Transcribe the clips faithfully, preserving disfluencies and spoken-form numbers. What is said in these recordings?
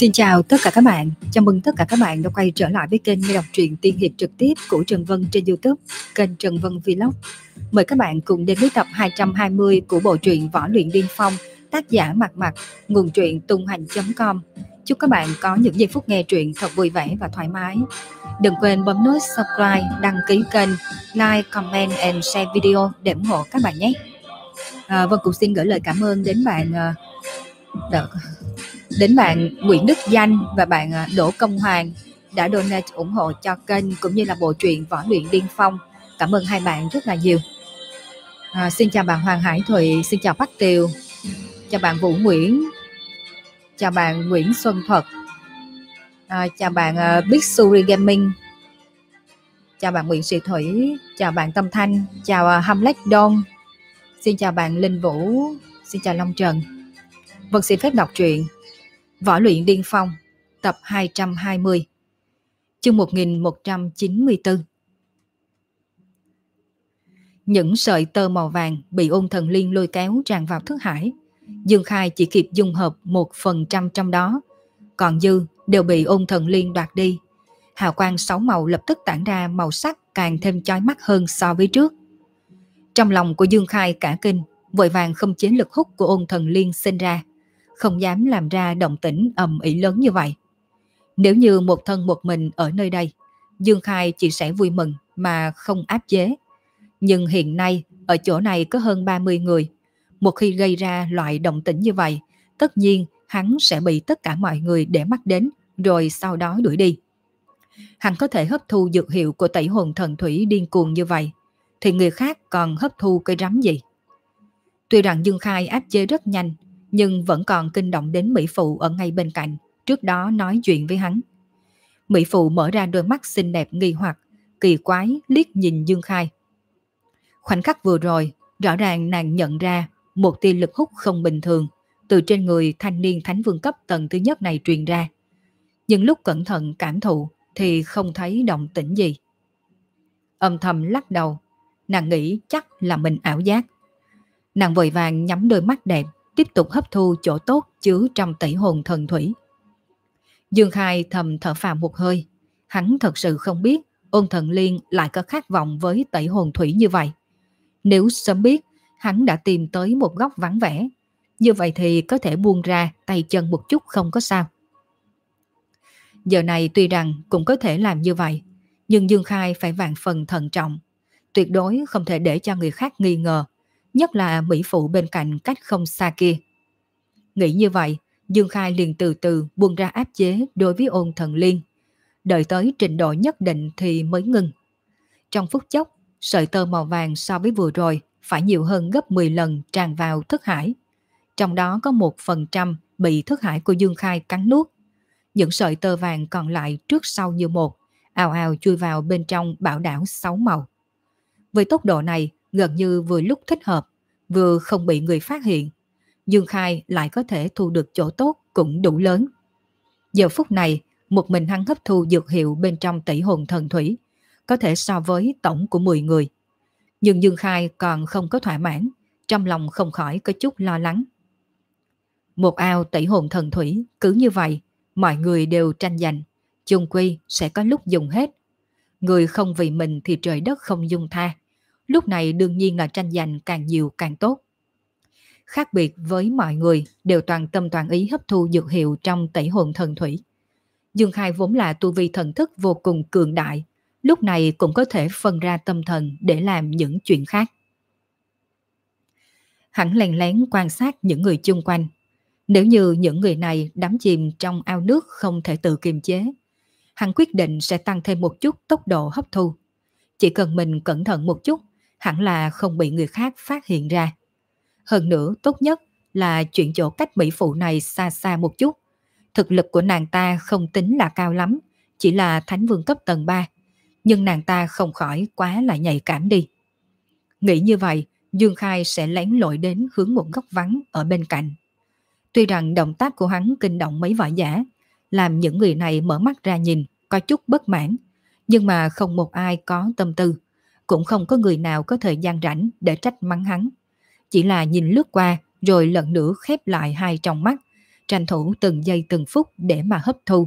Xin chào tất cả các bạn, chào mừng tất cả các bạn đã quay trở lại với kênh nghe đọc truyện tiên hiệp trực tiếp của Trần Vân trên YouTube, kênh Trần Vân Vlog. Mời các bạn cùng đến với tập hai trăm hai mươi của bộ truyện Võ Luyện Điên Phong, tác giả Mạc Mạc, nguồn truyện tung hành chấm com. Chúc các bạn có những giây phút nghe truyện thật vui vẻ và thoải mái. Đừng quên bấm nút subscribe, đăng ký kênh, like, comment and share video để ủng hộ các bạn nhé. À, Vân cũng xin gửi lời cảm ơn đến bạn uh, đến bạn Nguyễn Đức Danh và bạn Đỗ Công Hoàng đã donate ủng hộ cho kênh cũng như là bộ truyện Võ Luyện Điên Phong. Cảm ơn hai bạn rất là nhiều. À, xin chào bạn Hoàng Hải Thụy, xin chào Bắc Tiều, chào bạn Vũ Nguyễn, chào bạn Nguyễn Xuân Thuật, à, chào bạn uh, Big Suri Gaming, chào bạn Nguyễn Sĩ Thủy, chào bạn Tâm Thanh, chào uh, Hamlet Don, xin chào bạn Linh Vũ, xin chào Long Trần. Vân xin phép đọc truyện Võ Luyện Điên Phong, tập hai trăm hai mươi, chương một nghìn một trăm chín mươi tư. Những sợi tơ màu vàng bị Ôn Thần Liên lôi kéo tràn vào thức hải. Dương Khai chỉ kịp dung hợp một phần trăm trong đó, còn dư đều bị Ôn Thần Liên đoạt đi. Hào quang sáu màu lập tức tản ra màu sắc càng thêm chói mắt hơn so với trước. Trong lòng của Dương Khai cả kinh, vội vàng không chế lực hút của Ôn Thần Liên sinh ra, không dám làm ra động tĩnh ầm ĩ lớn như vậy. Nếu như một thân một mình ở nơi đây, Dương Khai chỉ sẽ vui mừng mà không áp chế. Nhưng hiện nay, ở chỗ này có hơn ba mươi người. Một khi gây ra loại động tĩnh như vậy, tất nhiên hắn sẽ bị tất cả mọi người để mắt đến, rồi sau đó đuổi đi. Hắn có thể hấp thu dược hiệu của tẩy hồn thần thủy điên cuồng như vậy, thì người khác còn hấp thu cái rắm gì? Tuy rằng Dương Khai áp chế rất nhanh, nhưng vẫn còn kinh động đến Mỹ Phụ ở ngay bên cạnh, trước đó nói chuyện với hắn. Mỹ Phụ mở ra đôi mắt xinh đẹp nghi hoặc, kỳ quái liếc nhìn Dương Khai. Khoảnh khắc vừa rồi, rõ ràng nàng nhận ra một tia lực hút không bình thường từ trên người thanh niên thánh vương cấp tầng thứ nhất này truyền ra. Nhưng lúc cẩn thận cảm thụ thì không thấy động tĩnh gì. Âm thầm lắc đầu, nàng nghĩ chắc là mình ảo giác. Nàng vội vàng nhắm đôi mắt đẹp, tiếp tục hấp thu chỗ tốt chứa trong tẩy hồn thần thủy. Dương Khai thầm thở phào một hơi. Hắn thật sự không biết Ôn Thần Liên lại có khát vọng với tẩy hồn thủy như vậy. Nếu sớm biết, hắn đã tìm tới một góc vắng vẻ. Như vậy thì có thể buông ra tay chân một chút không có sao. Giờ này tuy rằng cũng có thể làm như vậy, nhưng Dương Khai phải vạn phần thận trọng. Tuyệt đối không thể để cho người khác nghi ngờ, nhất là Mỹ Phụ bên cạnh cách không xa kia. Nghĩ như vậy, Dương Khai liền từ từ buông ra áp chế đối với Ôn Thần Liên. Đợi tới trình độ nhất định thì mới ngưng. Trong phút chốc, sợi tơ màu vàng so với vừa rồi phải nhiều hơn gấp mười lần tràn vào thức hải. Trong đó có một phần trăm bị thức hải của Dương Khai cắn nuốt. Những sợi tơ vàng còn lại trước sau như một, ào ào chui vào bên trong bảo đảo sáu màu. Với tốc độ này, gần như vừa lúc thích hợp, vừa không bị người phát hiện, Dương Khai lại có thể thu được chỗ tốt cũng đủ lớn. Giờ phút này, một mình hắn hấp thu dược hiệu bên trong tẩy hồn thần thủy, có thể so với tổng của mười người. Nhưng Dương Khai còn không có thỏa mãn, trong lòng không khỏi có chút lo lắng. Một ao tẩy hồn thần thủy, cứ như vậy, mọi người đều tranh giành, chung quy sẽ có lúc dùng hết. Người không vì mình thì trời đất không dung tha. Lúc này đương nhiên là tranh giành càng nhiều càng tốt. Khác biệt với mọi người đều toàn tâm toàn ý hấp thu dược hiệu trong tẩy hồn thần thủy. Dương Khai vốn là tu vi thần thức vô cùng cường đại, lúc này cũng có thể phân ra tâm thần để làm những chuyện khác. Hắn lén lén quan sát những người chung quanh. Nếu như những người này đắm chìm trong ao nước không thể tự kiềm chế, hắn quyết định sẽ tăng thêm một chút tốc độ hấp thu. Chỉ cần mình cẩn thận một chút, hẳn là không bị người khác phát hiện ra. Hơn nữa, tốt nhất là chuyển chỗ cách Mỹ Phụ này xa xa một chút. Thực lực của nàng ta không tính là cao lắm, chỉ là thánh vương cấp tầng ba, nhưng nàng ta không khỏi quá là nhạy cảm đi. Nghĩ như vậy, Dương Khai sẽ lén lội đến hướng một góc vắng ở bên cạnh. Tuy rằng động tác của hắn kinh động mấy võ giả, làm những người này mở mắt ra nhìn, có chút bất mãn, nhưng mà không một ai có tâm tư, cũng không có người nào có thời gian rảnh để trách mắng hắn. Chỉ là nhìn lướt qua rồi lần nữa khép lại hai tròng mắt, tranh thủ từng giây từng phút để mà hấp thu.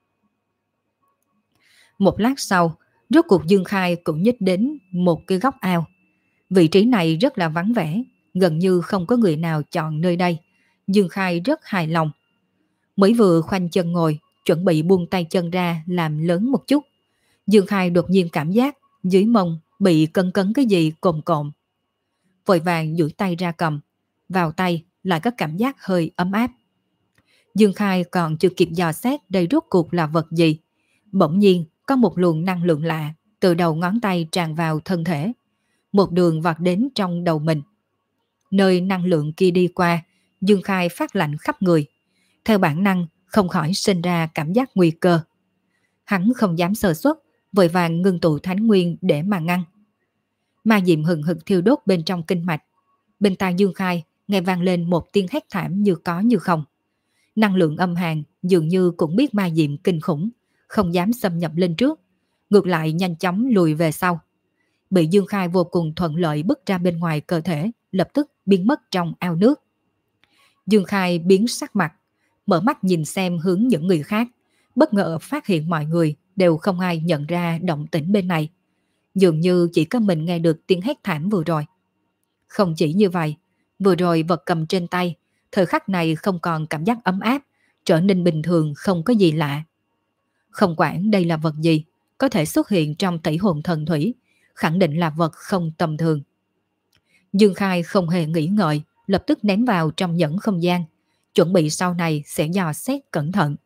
Một lát sau, rốt cuộc Dương Khai cũng nhích đến một cái góc ao. Vị trí này rất là vắng vẻ, gần như không có người nào chọn nơi đây. Dương Khai rất hài lòng. Mới vừa khoanh chân ngồi, chuẩn bị buông tay chân ra làm lớn một chút. Dương Khai đột nhiên cảm giác dưới mông bị cấn cấn cái gì cồn cộn. Vội vàng duỗi tay ra cầm, vào tay lại có cảm giác hơi ấm áp. Dương Khai còn chưa kịp dò xét đây rốt cuộc là vật gì. Bỗng nhiên có một luồng năng lượng lạ từ đầu ngón tay tràn vào thân thể. Một đường vọt đến trong đầu mình. Nơi năng lượng kia đi qua, Dương Khai phát lạnh khắp người. Theo bản năng không khỏi sinh ra cảm giác nguy cơ. Hắn không dám sơ suất, vội vàng ngưng tụ thánh nguyên để mà ngăn. Ma diệm hừng hực thiêu đốt bên trong kinh mạch. Bên tai Dương Khai nghe vang lên một tiếng hét thảm như có như không. Năng lượng âm hàn dường như cũng biết ma diệm kinh khủng, không dám xâm nhập lên trước, ngược lại nhanh chóng lùi về sau. Bị Dương Khai vô cùng thuận lợi bứt ra bên ngoài cơ thể, lập tức biến mất trong ao nước. Dương Khai biến sắc mặt, mở mắt nhìn xem hướng những người khác, bất ngờ phát hiện mọi người đều không ai nhận ra động tĩnh bên này. Dường như chỉ có mình nghe được tiếng hét thảm vừa rồi. Không chỉ như vậy, vừa rồi vật cầm trên tay, thời khắc này không còn cảm giác ấm áp, trở nên bình thường không có gì lạ. Không quản đây là vật gì, có thể xuất hiện trong tỷ hồn thần thủy, khẳng định là vật không tầm thường. Dương Khai không hề nghĩ ngợi, lập tức ném vào trong nhẫn không gian, chuẩn bị sau này sẽ dò xét cẩn thận.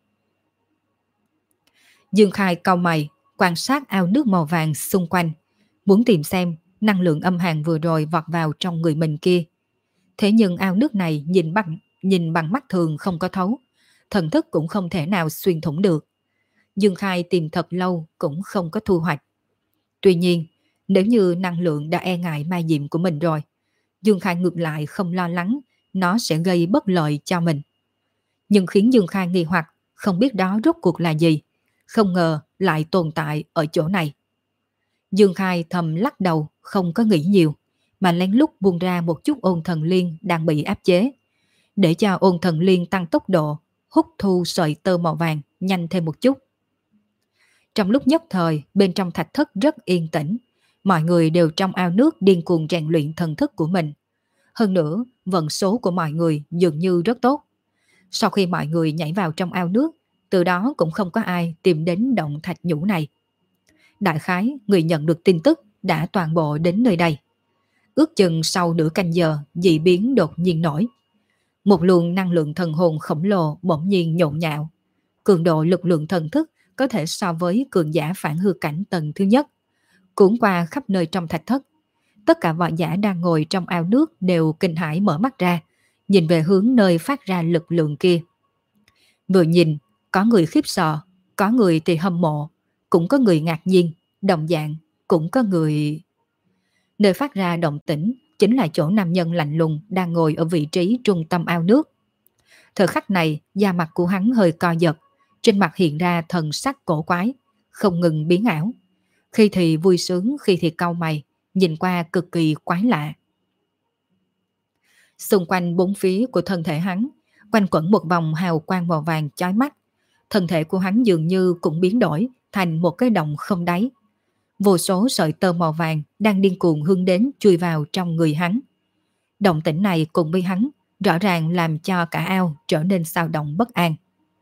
Dương Khai cau mày, quan sát ao nước màu vàng xung quanh, muốn tìm xem năng lượng âm hàn vừa rồi vọt vào trong người mình kia. Thế nhưng ao nước này nhìn bằng, nhìn bằng mắt thường không có thấu, thần thức cũng không thể nào xuyên thủng được. Dương Khai tìm thật lâu cũng không có thu hoạch. Tuy nhiên, nếu như năng lượng đã e ngại ma diệm của mình rồi, Dương Khai ngược lại không lo lắng nó sẽ gây bất lợi cho mình. Nhưng khiến Dương Khai nghi hoặc không biết đó rốt cuộc là gì, không ngờ lại tồn tại ở chỗ này. Dương Khai thầm lắc đầu không có nghĩ nhiều, mà lén lút buông ra một chút ôn thần liên đang bị áp chế, để cho ôn thần liên tăng tốc độ, hút thu sợi tơ màu vàng nhanh thêm một chút. Trong lúc nhất thời, bên trong thạch thất rất yên tĩnh, mọi người đều trong ao nước điên cuồng rèn luyện thần thức của mình. Hơn nữa, vận số của mọi người dường như rất tốt. Sau khi mọi người nhảy vào trong ao nước, từ đó cũng không có ai tìm đến động thạch nhũ này. Đại khái, người nhận được tin tức đã toàn bộ đến nơi đây. Ước chừng sau nửa canh giờ, dị biến đột nhiên nổi. Một luồng năng lượng thần hồn khổng lồ bỗng nhiên nhộn nhạo. Cường độ lực lượng thần thức có thể so với cường giả phản hư cảnh tầng thứ nhất, cuốn qua khắp nơi trong thạch thất. Tất cả võ giả đang ngồi trong ao nước đều kinh hãi mở mắt ra, nhìn về hướng nơi phát ra lực lượng kia. Vừa nhìn, có người khiếp sợ, có người thì hâm mộ, cũng có người ngạc nhiên, đồng dạng, cũng có người... Nơi phát ra động tĩnh chính là chỗ nam nhân lạnh lùng đang ngồi ở vị trí trung tâm ao nước. Thời khắc này, da mặt của hắn hơi co giật, trên mặt hiện ra thần sắc cổ quái, không ngừng biến ảo. Khi thì vui sướng, khi thì cau mày, nhìn qua cực kỳ quái lạ. Xung quanh bốn phía của thân thể hắn, quanh quẩn một vòng hào quang màu vàng chói mắt. Thân thể của hắn dường như cũng biến đổi thành một cái động không đáy. Vô số sợi tơ màu vàng đang điên cuồng hướng đến chui vào trong người hắn. Động tĩnh này cùng với hắn rõ ràng làm cho cả ao trở nên xao động bất an.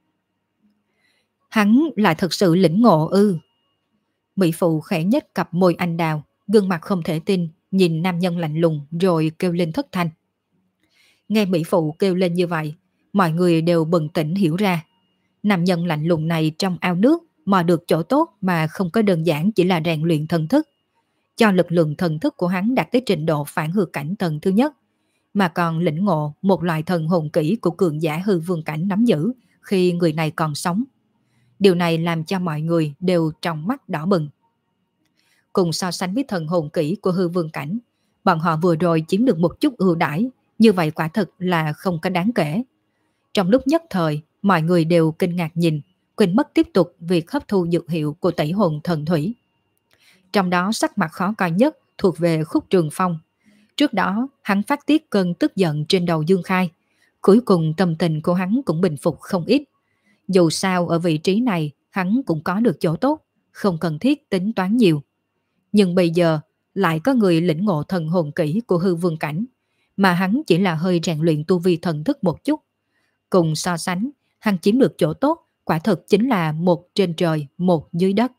Hắn lại thật sự lĩnh ngộ ư? Mỹ phụ khẽ nhếch cặp môi anh đào, gương mặt không thể tin, nhìn nam nhân lạnh lùng rồi kêu lên thất thanh. Nghe Mỹ phụ kêu lên như vậy, mọi người đều bừng tỉnh hiểu ra. Nam nhân lạnh lùng này trong ao nước mò được chỗ tốt mà không có đơn giản chỉ là rèn luyện thần thức, cho lực lượng thần thức của hắn đạt tới trình độ phản hư cảnh tầng thứ nhất, mà còn lĩnh ngộ một loại thần hồn kỹ của cường giả hư vương cảnh nắm giữ khi người này còn sống. Điều này làm cho mọi người đều trong mắt đỏ bừng. Cùng so sánh với thần hồn kỹ của hư vương cảnh, bọn họ vừa rồi chiếm được một chút ưu đãi, như vậy quả thực là không có đáng kể. Trong lúc nhất thời, mọi người đều kinh ngạc nhìn, quên mất tiếp tục việc hấp thu dược hiệu của tẩy hồn thần thủy. Trong đó sắc mặt khó coi nhất thuộc về Khúc Trường Phong. Trước đó, hắn phát tiết cơn tức giận trên đầu Dương Khai, Cuối cùng tâm tình của hắn cũng bình phục không ít. Dù sao ở vị trí này hắn cũng có được chỗ tốt, không cần thiết tính toán nhiều. Nhưng bây giờ lại có người lĩnh ngộ thần hồn kỹ của hư vương cảnh, mà hắn chỉ là hơi rèn luyện tu vi thần thức một chút. Cùng so sánh, hắn chiếm được chỗ tốt quả thực chính là một trên trời, một dưới đất.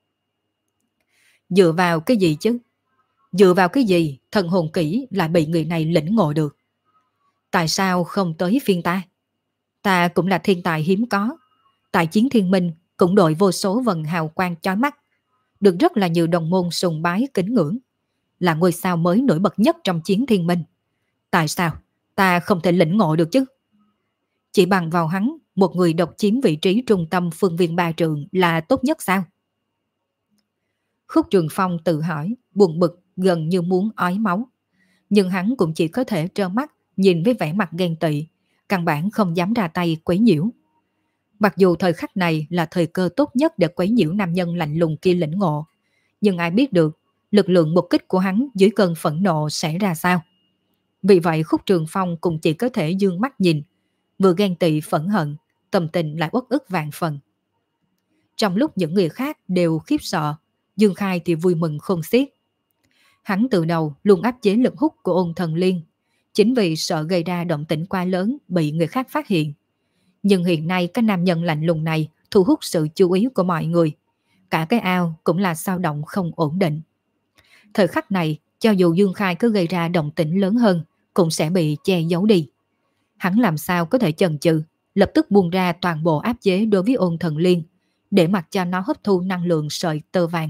Dựa vào cái gì chứ? Dựa vào cái gì thần hồn kỹ lại bị người này lĩnh ngộ được? Tại sao không tới phiên ta? Ta cũng là thiên tài hiếm có. Tại Chiến Thiên Minh cũng đội vô số vần hào quang chói mắt, được rất là nhiều đồng môn sùng bái kính ngưỡng, là ngôi sao mới nổi bật nhất trong Chiến Thiên Minh. Tại sao ta không thể lĩnh ngộ được chứ? Chỉ bằng vào hắn, một người độc chiếm vị trí trung tâm phương viên ba trường là tốt nhất sao? Khúc Trường Phong tự hỏi, buồn bực gần như muốn ói máu. Nhưng hắn cũng chỉ có thể trơ mắt nhìn với vẻ mặt ghen tị, căn bản không dám ra tay quấy nhiễu. Mặc dù thời khắc này là thời cơ tốt nhất để quấy nhiễu nam nhân lạnh lùng kia lĩnh ngộ, nhưng ai biết được lực lượng một kích của hắn dưới cơn phẫn nộ sẽ ra sao. Vì vậy Khúc Trường Phong cũng chỉ có thể dương mắt nhìn, vừa ghen tị phẫn hận, tâm tình lại uất ức vạn phần. Trong lúc những người khác đều khiếp sợ, Dương Khai thì vui mừng khôn xiết. Hắn từ đầu luôn áp chế lực hút của Ôn Thần Liên, chính vì sợ gây ra động tĩnh quá lớn bị người khác phát hiện. Nhưng hiện nay cái nam nhân lạnh lùng này thu hút sự chú ý của mọi người. Cả cái ao cũng là dao động không ổn định. Thời khắc này, cho dù Dương Khai cứ gây ra động tĩnh lớn hơn, cũng sẽ bị che giấu đi. Hắn làm sao có thể chần chừ, lập tức buông ra toàn bộ áp chế đối với Ôn Thần Liên, để mặc cho nó hấp thu năng lượng sợi tơ vàng.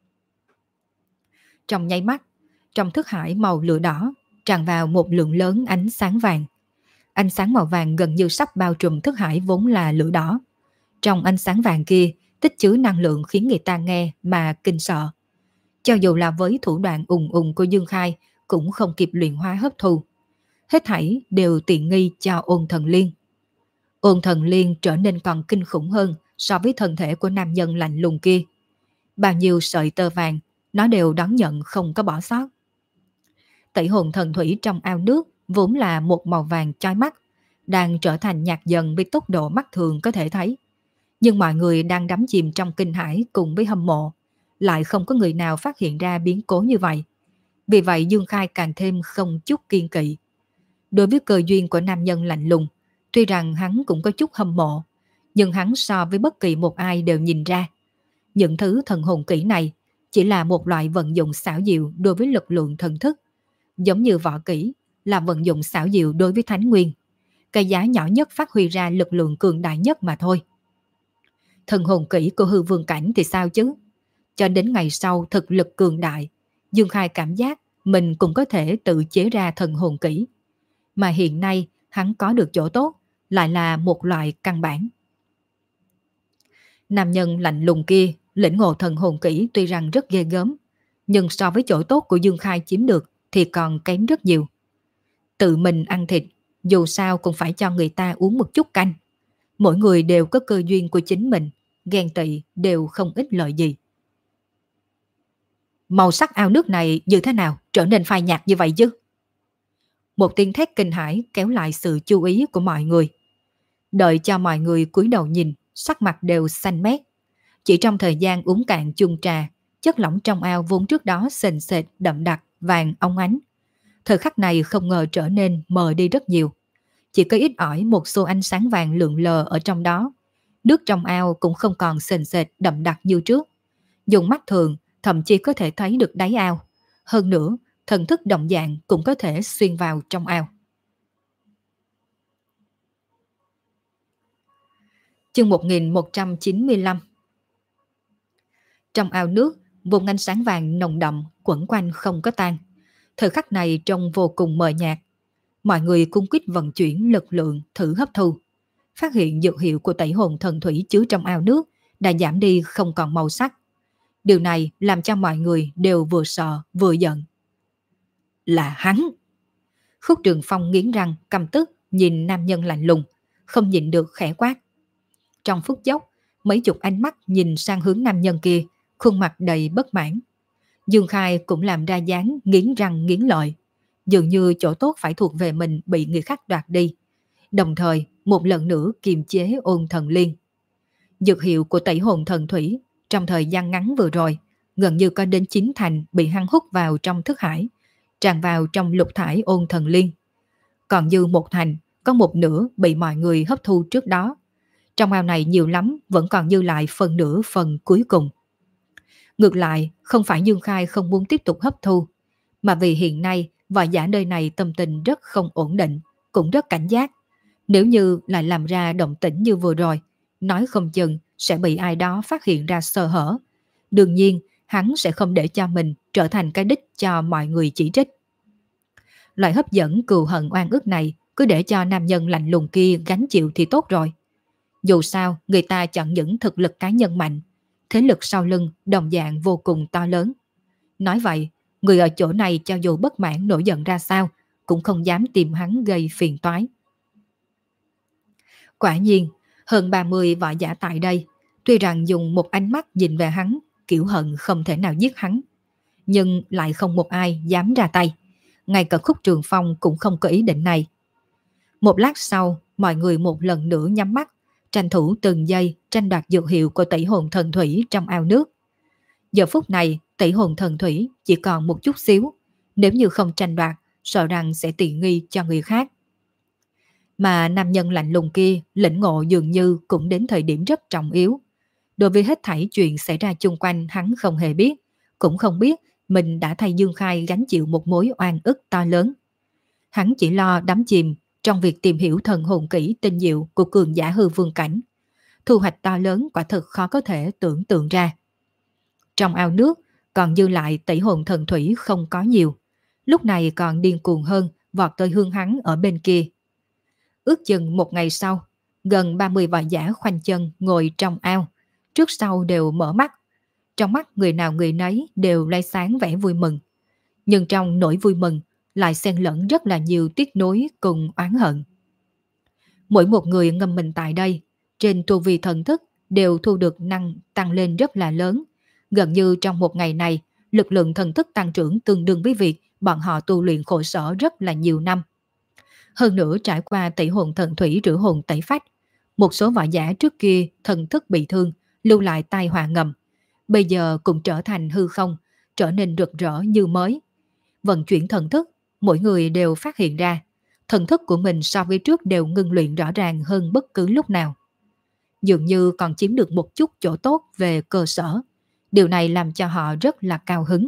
Trong nháy mắt, trong thức hải màu lửa đỏ tràn vào một lượng lớn ánh sáng vàng. Ánh sáng màu vàng gần như sắp bao trùm thức hải vốn là lửa đỏ. Trong ánh sáng vàng kia tích chứa năng lượng khiến người ta nghe mà kinh sợ. Cho dù là với thủ đoạn ùng ùng của Dương Khai cũng không kịp luyện hóa hấp thu. Hết thảy đều tiện nghi cho Ôn Thần Liên. Ôn Thần Liên trở nên còn kinh khủng hơn so với thân thể của nam nhân lạnh lùng kia. Bao nhiêu sợi tơ vàng nó đều đón nhận không có bỏ sót. Tẩy hồn thần thủy trong ao nước vốn là một màu vàng chói mắt, đang trở thành nhạt dần với tốc độ mắt thường có thể thấy. Nhưng mọi người đang đắm chìm trong kinh hãi cùng với hâm mộ, lại không có người nào phát hiện ra biến cố như vậy. Vì vậy Dương Khai càng thêm không chút kiên kỵ. Đối với cơ duyên của nam nhân lạnh lùng, tuy rằng hắn cũng có chút hâm mộ, nhưng hắn so với bất kỳ một ai đều nhìn ra. Những thứ thần hồn kỹ này chỉ là một loại vận dụng xảo diệu đối với lực lượng thần thức, giống như võ kỹ là vận dụng xảo diệu đối với thánh nguyên. Cái giá nhỏ nhất phát huy ra lực lượng cường đại nhất mà thôi. Thần hồn kỹ của hư vương cảnh thì sao chứ? Cho đến ngày sau thực lực cường đại, Dương Khai cảm giác mình cũng có thể tự chế ra thần hồn kỹ. Mà hiện nay hắn có được chỗ tốt lại là một loại căn bản. Nam nhân lạnh lùng kia lĩnh ngộ thần hồn kỹ tuy rằng rất ghê gớm, nhưng so với chỗ tốt của Dương Khai chiếm được thì còn kém rất nhiều. Tự mình ăn thịt, dù sao cũng phải cho người ta uống một chút canh. Mỗi người đều có cơ duyên của chính mình, ghen tị đều không ích lợi gì. Màu sắc ao nước này như thế nào trở nên phai nhạt như vậy chứ? Một tiếng thét kinh hãi kéo lại sự chú ý của mọi người. Đợi cho mọi người cúi đầu nhìn, sắc mặt đều xanh mét. Chỉ trong thời gian uống cạn chung trà, chất lỏng trong ao vốn trước đó sền sệt đậm đặc vàng óng ánh, thời khắc này không ngờ trở nên mờ đi rất nhiều. Chỉ có ít ỏi một xô ánh sáng vàng lượn lờ ở trong đó. Nước trong ao cũng không còn sền sệt đậm đặc như trước. Dùng mắt thường thậm chí có thể thấy được đáy ao. Hơn nữa, thần thức đồng dạng cũng có thể xuyên vào trong ao. Chương một nghìn một trăm chín mươi lăm. Trong ao nước, vùng ánh sáng vàng nồng đậm quẩn quanh không có tan. Thời khắc này trông vô cùng mờ nhạt. Mọi người cung quýt vận chuyển lực lượng thử hấp thu. Phát hiện dược hiệu của tẩy hồn thần thủy chứa trong ao nước đã giảm đi không còn màu sắc. Điều này làm cho mọi người đều vừa sợ vừa giận. Là hắn! Khúc Trường Phong nghiến răng căm tức nhìn nam nhân lạnh lùng, không nhịn được khẽ quát. Trong phút chốc, mấy chục ánh mắt nhìn sang hướng nam nhân kia, khuôn mặt đầy bất mãn. Dương Khai cũng làm ra dáng nghiến răng nghiến lợi, dường như chỗ tốt phải thuộc về mình bị người khác đoạt đi. đồng thời một lần nữa kiềm chế Ôn Thần Liên. Dược hiệu của tẩy hồn thần thủy trong thời gian ngắn vừa rồi gần như có đến chín thành bị hắn hút vào trong thức hải, tràn vào trong lục thải Ôn Thần Liên. Còn dư một thành, có một nửa bị mọi người hấp thu trước đó. Trong ao này nhiều lắm, vẫn còn dư lại phần nửa phần cuối cùng. Ngược lại, không phải Dương Khai không muốn tiếp tục hấp thu, mà vì hiện nay võ giả nơi này tâm tình rất không ổn định, cũng rất cảnh giác. Nếu như lại làm ra động tĩnh như vừa rồi, nói không chừng sẽ bị ai đó phát hiện ra sơ hở. Đương nhiên, hắn sẽ không để cho mình trở thành cái đích cho mọi người chỉ trích. Loại hấp dẫn cừu hận oan ức này cứ để cho nam nhân lạnh lùng kia gánh chịu thì tốt rồi. Dù sao, người ta chọn những thực lực cá nhân mạnh, thế lực sau lưng đồng dạng vô cùng to lớn. Nói vậy, người ở chỗ này cho dù bất mãn nổi giận ra sao, cũng không dám tìm hắn gây phiền toái. Quả nhiên, hơn ba mươi võ giả tại đây, tuy rằng dùng một ánh mắt nhìn về hắn, kiểu hận không thể nào giết hắn, nhưng lại không một ai dám ra tay. Ngay cả Khúc Trường Phong cũng không có ý định này. Một lát sau, mọi người một lần nữa nhắm mắt, tranh thủ từng giây tranh đoạt dược hiệu của tẩy hồn thần thủy trong ao nước. Giờ phút này, tẩy hồn thần thủy chỉ còn một chút xíu, nếu như không tranh đoạt, sợ rằng sẽ tiện nghi cho người khác. Mà nam nhân lạnh lùng kia, lĩnh ngộ dường như cũng đến thời điểm rất trọng yếu. Đối với hết thảy chuyện xảy ra chung quanh hắn không hề biết, cũng không biết mình đã thay Dương Khai gánh chịu một mối oan ức to lớn. Hắn chỉ lo đắm chìm trong việc tìm hiểu thần hồn kỹ tinh diệu của cường giả hư vương cảnh. Thu hoạch to lớn quả thực khó có thể tưởng tượng ra. Trong ao nước còn dư lại tẩy hồn thần thủy không có nhiều, lúc này còn điên cuồng hơn vọt tới hướng hắn ở bên kia. Ước chừng một ngày sau, gần ba mươi võ giả khoanh chân ngồi trong ao, trước sau đều mở mắt. Trong mắt người nào người nấy đều lóe sáng vẻ vui mừng. Nhưng trong nỗi vui mừng lại xen lẫn rất là nhiều tiếc nuối cùng oán hận. Mỗi một người ngâm mình tại đây, trên tu vi thần thức đều thu được năng tăng lên rất là lớn. Gần như trong một ngày này, lực lượng thần thức tăng trưởng tương đương với việc bọn họ tu luyện khổ sở rất là nhiều năm. Hơn nữa trải qua tẩy hồn thần thủy rửa hồn tẩy phách, một số võ giả trước kia thần thức bị thương, lưu lại tai họa ngầm, bây giờ cũng trở thành hư không, trở nên rực rỡ như mới. Vận chuyển thần thức, mỗi người đều phát hiện ra, thần thức của mình so với trước đều ngưng luyện rõ ràng hơn bất cứ lúc nào. Dường như còn chiếm được một chút chỗ tốt về cơ sở, điều này làm cho họ rất là cao hứng.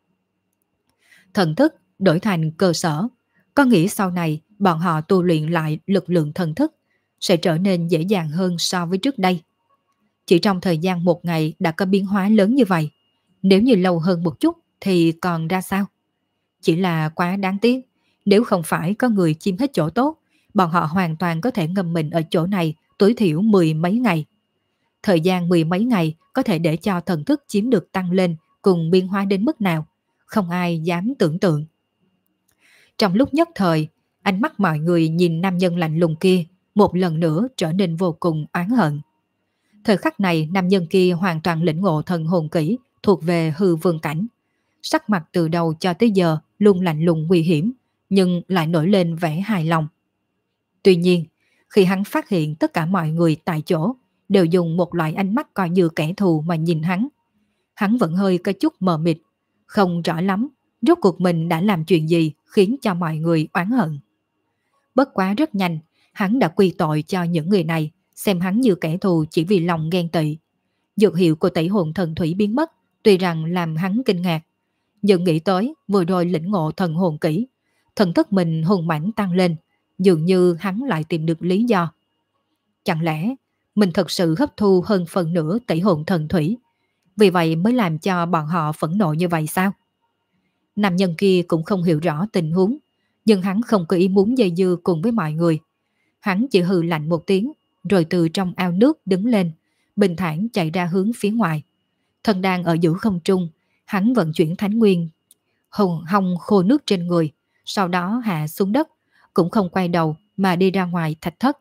Thần thức đổi thành cơ sở, có nghĩa sau này bọn họ tu luyện lại lực lượng thần thức sẽ trở nên dễ dàng hơn so với trước đây. Chỉ trong thời gian một ngày đã có biến hóa lớn như vậy, nếu như lâu hơn một chút thì còn ra sao? Chỉ là quá đáng tiếc, nếu không phải có người chiếm hết chỗ tốt, bọn họ hoàn toàn có thể ngâm mình ở chỗ này tối thiểu mười mấy ngày. Thời gian mười mấy ngày có thể để cho thần thức chiếm được tăng lên cùng biến hóa đến mức nào, không ai dám tưởng tượng. Trong lúc nhất thời, ánh mắt mọi người nhìn nam nhân lạnh lùng kia một lần nữa trở nên vô cùng oán hận. Thời khắc này nam nhân kia hoàn toàn lĩnh ngộ thần hồn kỹ thuộc về hư vương cảnh. Sắc mặt từ đầu cho tới giờ luôn lạnh lùng nguy hiểm, nhưng lại nổi lên vẻ hài lòng. Tuy nhiên, khi hắn phát hiện tất cả mọi người tại chỗ đều dùng một loại ánh mắt coi như kẻ thù mà nhìn hắn, hắn vẫn hơi có chút mờ mịt, không rõ lắm rốt cuộc mình đã làm chuyện gì khiến cho mọi người oán hận. Bất quá rất nhanh, hắn đã quy tội cho những người này, xem hắn như kẻ thù chỉ vì lòng ghen tị. Dược hiệu của tẩy hồn thần thủy biến mất, tuy rằng làm hắn kinh ngạc, nhưng nghĩ tới vừa rồi lĩnh ngộ thần hồn kỹ, thần thức mình hùng mãnh tăng lên, dường như hắn lại tìm được lý do. Chẳng lẽ mình thật sự hấp thu hơn phần nửa tẩy hồn thần thủy, vì vậy mới làm cho bọn họ phẫn nộ như vậy sao? Nam nhân kia cũng không hiểu rõ tình huống, nhưng hắn không có ý muốn dây dưa cùng với mọi người. Hắn chỉ hừ lạnh một tiếng, rồi từ trong ao nước đứng lên, bình thản chạy ra hướng phía ngoài. Thân đang ở giữa không trung, hắn vận chuyển thánh nguyên, hồng hong khô nước trên người, sau đó hạ xuống đất, cũng không quay đầu mà đi ra ngoài thạch thất.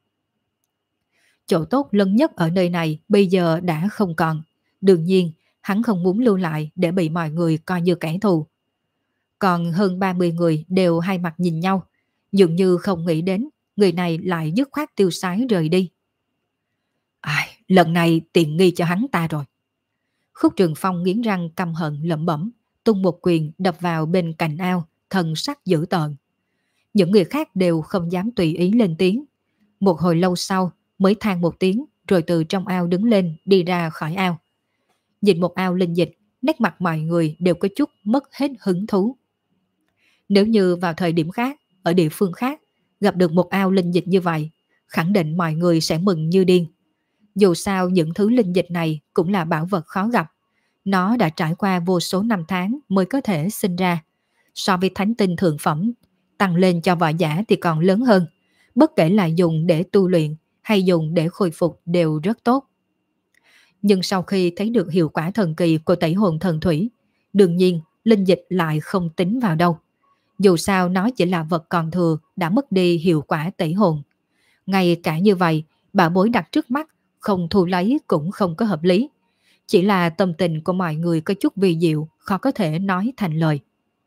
Chỗ tốt lớn nhất ở nơi này bây giờ đã không còn. Đương nhiên, hắn không muốn lưu lại để bị mọi người coi như kẻ thù. Còn hơn ba mươi người đều hai mặt nhìn nhau, dường như không nghĩ đến người này lại dứt khoát tiêu sái rời đi. Ai, lần này tiện nghi cho hắn ta rồi. Khúc Trường Phong nghiến răng căm hận lẩm bẩm, tung một quyền đập vào bên cạnh ao, thần sắc dữ tợn. Những người khác đều không dám tùy ý lên tiếng. Một hồi lâu sau mới than một tiếng, rồi từ trong ao đứng lên đi ra khỏi ao. Nhìn một ao linh dịch, nét mặt mọi người đều có chút mất hết hứng thú. Nếu như vào thời điểm khác, ở địa phương khác, gặp được một ao linh dịch như vậy, khẳng định mọi người sẽ mừng như điên. Dù sao những thứ linh dịch này cũng là bảo vật khó gặp. Nó đã trải qua vô số năm tháng mới có thể sinh ra. So với thánh tinh thượng phẩm, tăng lên cho võ giả thì còn lớn hơn. Bất kể là dùng để tu luyện hay dùng để khôi phục đều rất tốt. Nhưng sau khi thấy được hiệu quả thần kỳ của tẩy hồn thần thủy, đương nhiên linh dịch lại không tính vào đâu. Dù sao nó chỉ là vật còn thừa đã mất đi hiệu quả tẩy hồn. Ngay cả như vậy, bảo bối đặt trước mắt không thu lấy cũng không có hợp lý. Chỉ là tâm tình của mọi người có chút vi diệu, khó có thể nói thành lời.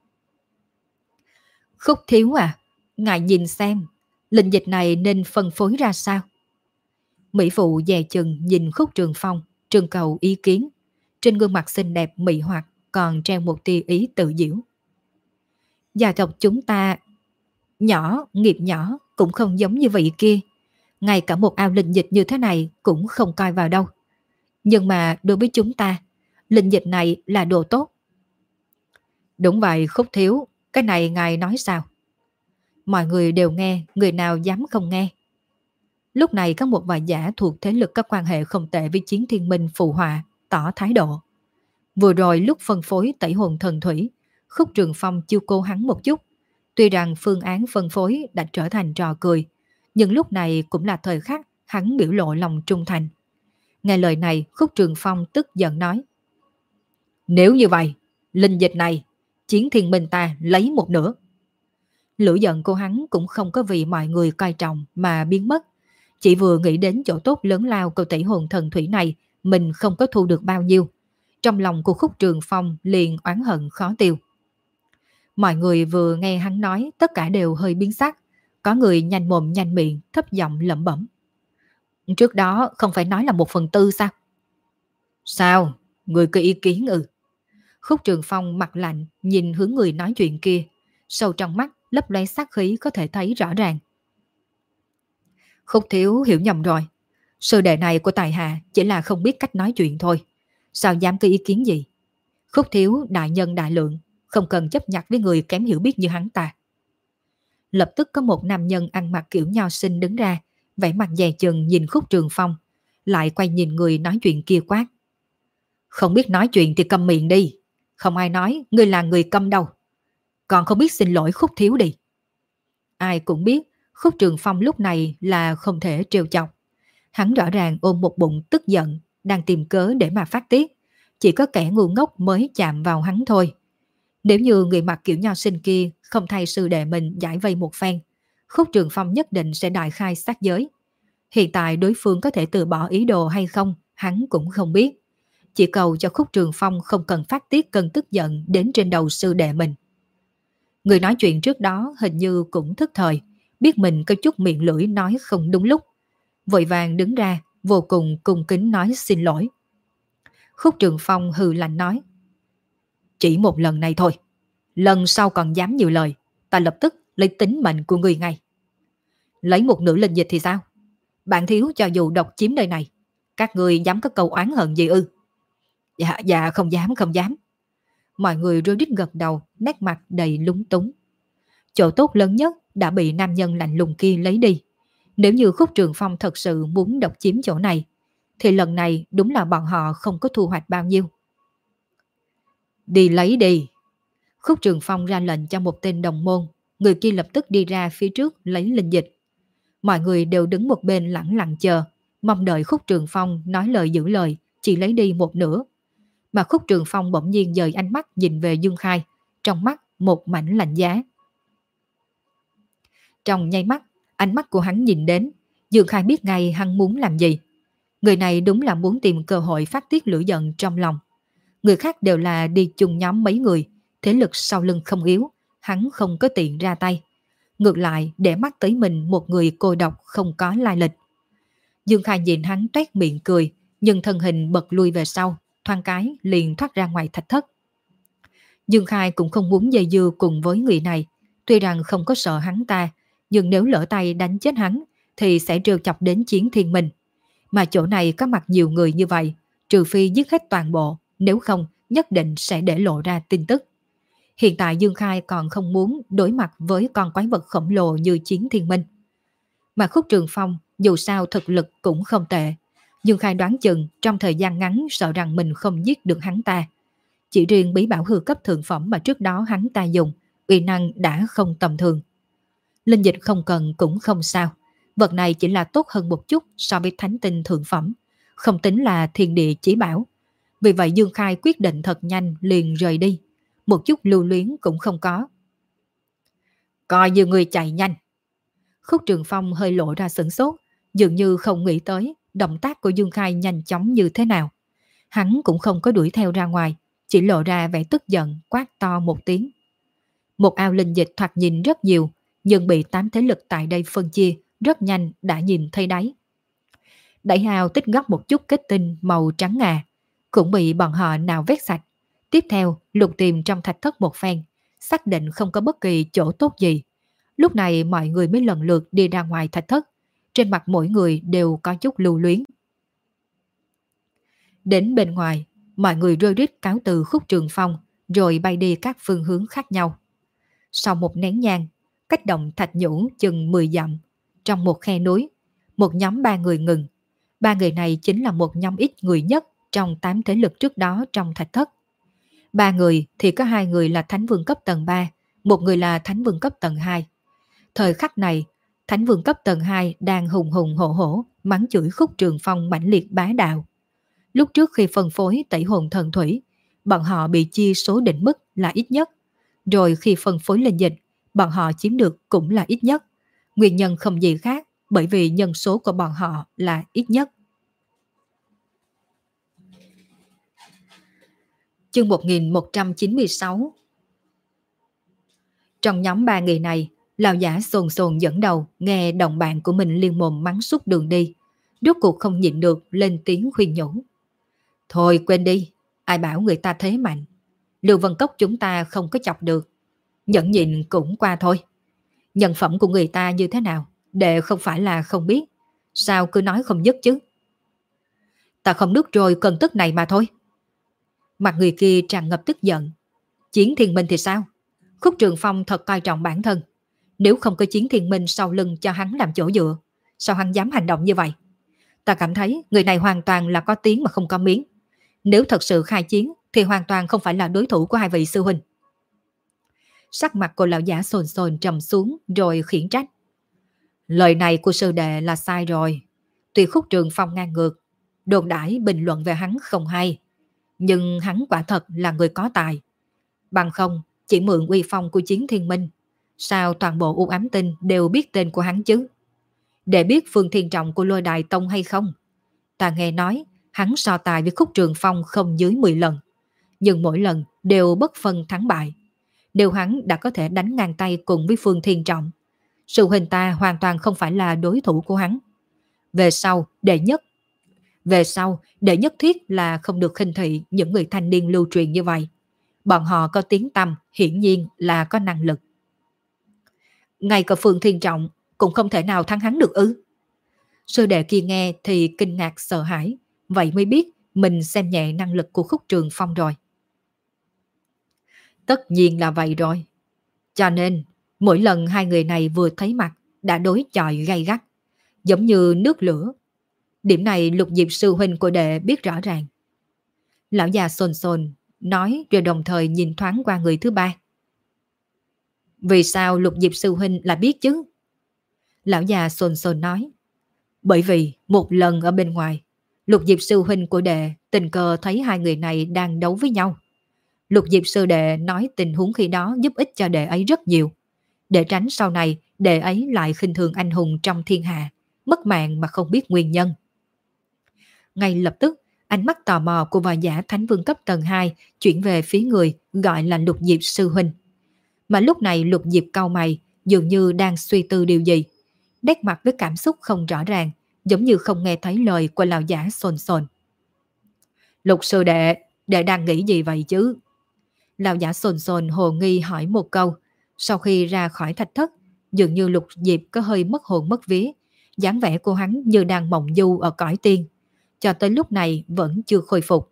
Khúc thiếu à, ngài nhìn xem, linh dịch này nên phân phối ra sao? Mỹ phụ dè chừng nhìn Khúc Trường Phong, trưng cầu ý kiến. Trên gương mặt xinh đẹp mị hoặc còn treo một tia ý tự diễu. Gia tộc chúng ta nhỏ, nghiệp nhỏ cũng không giống như vị kia. Ngay cả một ao linh dịch như thế này cũng không coi vào đâu. Nhưng mà đối với chúng ta, linh dịch này là đồ tốt. Đúng vậy Khúc thiếu, cái này ngài nói sao? Mọi người đều nghe, người nào dám không nghe. Lúc này có một vài giả thuộc thế lực có quan hệ không tệ với Chiến Thiên Minh phụ họa, tỏ thái độ. Vừa rồi lúc phân phối tẩy hồn thần thủy, Khúc Trường Phong chiêu cô hắn một chút. Tuy rằng phương án phân phối đã trở thành trò cười, nhưng lúc này cũng là thời khắc hắn biểu lộ lòng trung thành. Nghe lời này, Khúc Trường Phong tức giận nói. Nếu như vậy, linh dịch này, Chiến Thiên Minh ta lấy một nửa. Lửa giận của hắn cũng không có vì mọi người coi trọng mà biến mất. Chỉ vừa nghĩ đến chỗ tốt lớn lao của tẩy hồn thần thủy này, mình không có thu được bao nhiêu. Trong lòng của Khúc Trường Phong liền oán hận khó tiêu. Mọi người vừa nghe hắn nói, tất cả đều hơi biến sắc. Có người nhanh mồm nhanh miệng, thấp giọng lẩm bẩm. Trước đó không phải nói là một phần tư sao? Sao? Người có ý kiến ư? Khúc Trường Phong mặt lạnh nhìn hướng người nói chuyện kia. Sâu trong mắt lấp lóe sát khí có thể thấy rõ ràng. Khúc thiếu hiểu nhầm rồi. Sư đệ này của tài hạ chỉ là không biết cách nói chuyện thôi. Sao dám có ý kiến gì? Khúc thiếu đại nhân đại lượng, không cần chấp nhặt với người kém hiểu biết như hắn ta. Lập tức có một nam nhân ăn mặc kiểu nho sinh đứng ra, vẻ mặt dè chừng nhìn Khúc Trường Phong, lại quay nhìn người nói chuyện kia quát. Không biết nói chuyện thì câm miệng đi. Không ai nói ngươi là người câm đâu. Còn không biết xin lỗi Khúc thiếu đi. Ai cũng biết Khúc Trường Phong lúc này là không thể trêu chọc. Hắn rõ ràng ôm một bụng tức giận, đang tìm cớ để mà phát tiết. Chỉ có kẻ ngu ngốc mới chạm vào hắn thôi. Nếu như người mặc kiểu nho sinh kia không thay sư đệ mình giải vây một phen, Khúc Trường Phong nhất định sẽ đại khai sát giới. Hiện tại đối phương có thể từ bỏ ý đồ hay không, hắn cũng không biết. Chỉ cầu cho Khúc Trường Phong không cần phát tiết cơn tức giận đến trên đầu sư đệ mình. Người nói chuyện trước đó hình như cũng thức thời, biết mình có chút miệng lưỡi nói không đúng lúc. Vội vàng đứng ra, vô cùng cung kính nói xin lỗi. Khúc Trường Phong hừ lạnh nói. Chỉ một lần này thôi. Lần sau còn dám nhiều lời, ta lập tức lấy tính mệnh của người ngay. Lấy một nửa linh dịch thì sao? Bạn thiếu cho dù độc chiếm nơi này, các người dám có câu oán hận gì ư? Dạ, dạ không dám, không dám. Mọi người rối rít gật đầu, nét mặt đầy lúng túng. Chỗ tốt lớn nhất đã bị nam nhân lạnh lùng kia lấy đi. Nếu như Khúc Trường Phong thật sự muốn độc chiếm chỗ này, thì lần này đúng là bọn họ không có thu hoạch bao nhiêu. Đi lấy đi. Khúc Trường Phong ra lệnh cho một tên đồng môn, người kia lập tức đi ra phía trước lấy linh dịch. Mọi người đều đứng một bên lặng lặng chờ, mong đợi Khúc Trường Phong nói lời giữ lời, chỉ lấy đi một nửa. Mà Khúc Trường Phong bỗng nhiên dời ánh mắt nhìn về Dương Khai, trong mắt một mảnh lạnh giá. Trong nháy mắt, ánh mắt của hắn nhìn đến, Dương Khai biết ngay hắn muốn làm gì. Người này đúng là muốn tìm cơ hội phát tiết lửa giận trong lòng. Người khác đều là đi chung nhóm mấy người, thế lực sau lưng không yếu, hắn không có tiện ra tay. ngược lại để mắt tới mình một người cô độc không có lai lịch. Dương Khai nhìn hắn toét miệng cười, nhưng thân hình bật lui về sau, thoáng cái liền thoát ra ngoài thạch thất. Dương Khai cũng không muốn dây dưa cùng với người này, tuy rằng không có sợ hắn ta, nhưng nếu lỡ tay đánh chết hắn thì sẽ trêu chọc đến Chiến Thiên Minh. Mà chỗ này có mặt nhiều người như vậy, trừ phi giết hết toàn bộ, nếu không nhất định sẽ để lộ ra tin tức. Hiện tại Dương Khai còn không muốn đối mặt với con quái vật khổng lồ như Chiến Thiên Minh. Mà Khúc Trường Phong dù sao thực lực cũng không tệ. Dương Khai đoán chừng trong thời gian ngắn sợ rằng mình không giết được hắn ta. Chỉ riêng bí bảo hư cấp thượng phẩm mà trước đó hắn ta dùng, uy năng đã không tầm thường. Linh dịch không cần cũng không sao. Vật này chỉ là tốt hơn một chút so với thánh tinh thượng phẩm, không tính là thiên địa chỉ bảo. Vì vậy Dương Khai quyết định thật nhanh liền rời đi. Một chút lưu luyến cũng không có. Coi như người chạy nhanh. Khúc Trường Phong hơi lộ ra sửng sốt, dường như không nghĩ tới động tác của Dương Khai nhanh chóng như thế nào. Hắn cũng không có đuổi theo ra ngoài, chỉ lộ ra vẻ tức giận quát to một tiếng. Một ao linh dịch thoạt nhìn rất nhiều, nhưng bị tám thế lực tại đây phân chia, rất nhanh đã nhìn thấy đáy. Đáy ao tích góp một chút kết tinh màu trắng ngà, cũng bị bọn họ nào vét sạch. Tiếp theo lục tìm trong thạch thất một phen, xác định không có bất kỳ chỗ tốt gì. Lúc này mọi người mới lần lượt đi ra ngoài thạch thất, trên mặt mỗi người đều có chút lưu luyến. Đến bên ngoài, mọi người rơi rít cáo từ Khúc Trường Phong, rồi bay đi các phương hướng khác nhau. Sau một nén nhang, cách động thạch nhũ chừng mười dặm, trong một khe núi, một nhóm ba người ngừng. Ba người này chính là một nhóm ít người nhất trong tám thế lực trước đó trong thạch thất. Ba người thì có hai người là Thánh Vương cấp tầng ba, một người là Thánh Vương cấp tầng hai. Thời khắc này, Thánh Vương cấp tầng hai đang hùng hùng hổ hổ mắng chửi Khúc Trường Phong mãnh liệt bá đạo. Lúc trước khi phân phối tẩy hồn thần thủy, bọn họ bị chia số định mức là ít nhất. Rồi khi phân phối linh dịch, bọn họ chiếm được cũng là ít nhất. Nguyên nhân không gì khác, bởi vì nhân số của bọn họ là ít nhất. Chương một nghìn một trăm chín mươi sáu. Trong nhóm ba người này, lão giả sồn sồn dẫn đầu nghe đồng bạn của mình liên mồm mắng suốt đường đi. Rốt cuộc không nhịn được lên tiếng khuyên nhủ. Thôi quên đi, ai bảo người ta thế mạnh. Lưu Vân Cốc chúng ta không có chọc được. Nhẫn nhịn cũng qua thôi. Nhân phẩm của người ta như thế nào, đệ không phải là không biết. Sao cứ nói không dứt chứ? Ta không nước rồi cơn tức này mà thôi. Mặt người kia tràn ngập tức giận. Chiến Thiên Minh thì sao? Khúc Trường Phong thật coi trọng bản thân. Nếu không có Chiến Thiên Minh sau lưng cho hắn làm chỗ dựa, sao hắn dám hành động như vậy? Ta cảm thấy người này hoàn toàn là có tiếng mà không có miếng. Nếu thật sự khai chiến thì hoàn toàn không phải là đối thủ của hai vị sư huynh. Sắc mặt của lão giả sồn sồn trầm xuống rồi khiển trách. Lời này của sư đệ là sai rồi. Tuy Khúc Trường Phong ngang ngược, đồn đãi bình luận về hắn không hay, nhưng hắn quả thật là người có tài. Bằng không, chỉ mượn uy phong của Chiến Thiên Minh, sao toàn bộ U Ám Tinh đều biết tên của hắn chứ? Để biết Phương Thiên Trọng của Lôi Đài Tông hay không? Ta nghe nói hắn so tài với Khúc Trường Phong không dưới mười lần, nhưng mỗi lần đều bất phân thắng bại. Nếu hắn đã có thể đánh ngang tay cùng với Phương Thiên Trọng, sư huynh ta hoàn toàn không phải là đối thủ của hắn. Về sau, đệ nhất Về sau, đệ nhất thiết là không được khinh thị những người thanh niên lưu truyền như vậy. Bọn họ có tiếng tăm, hiển nhiên là có năng lực. Ngay cả Phương Thiên Trọng cũng không thể nào thắng hắn được ư? Sư đệ kia nghe thì kinh ngạc sợ hãi, vậy mới biết mình xem nhẹ năng lực của Khúc Trường Phong rồi. Tất nhiên là vậy rồi. Cho nên, mỗi lần hai người này vừa thấy mặt đã đối chọi gay gắt, giống như nước lửa. Điểm này Lục Diệp sư huynh của đệ biết rõ ràng. Lão già sồn sồn nói rồi đồng thời nhìn thoáng qua người thứ ba. Vì sao Lục Diệp sư huynh lại biết chứ? Lão già sồn sồn nói. Bởi vì một lần ở bên ngoài, Lục Diệp sư huynh của đệ tình cờ thấy hai người này đang đấu với nhau. Lục Diệp sư đệ nói tình huống khi đó giúp ích cho đệ ấy rất nhiều, để tránh sau này đệ ấy lại khinh thường anh hùng trong thiên hạ, mất mạng mà không biết nguyên nhân. Ngay lập tức, ánh mắt tò mò của võ giả Thánh Vương cấp tầng hai chuyển về phía người gọi là Lục Diệp sư huynh. Mà lúc này Lục Diệp cau mày, dường như đang suy tư điều gì. Nét mặt với cảm xúc không rõ ràng, giống như không nghe thấy lời của lão giả sồn sồn. Lục sư đệ, đệ đang nghĩ gì vậy chứ? Lão giả sồn sồn hồ nghi hỏi một câu. Sau khi ra khỏi thạch thất, dường như Lục Diệp có hơi mất hồn mất vía. Dáng vẻ của hắn như đang mộng du ở cõi tiên. Cho tới lúc này vẫn chưa khôi phục.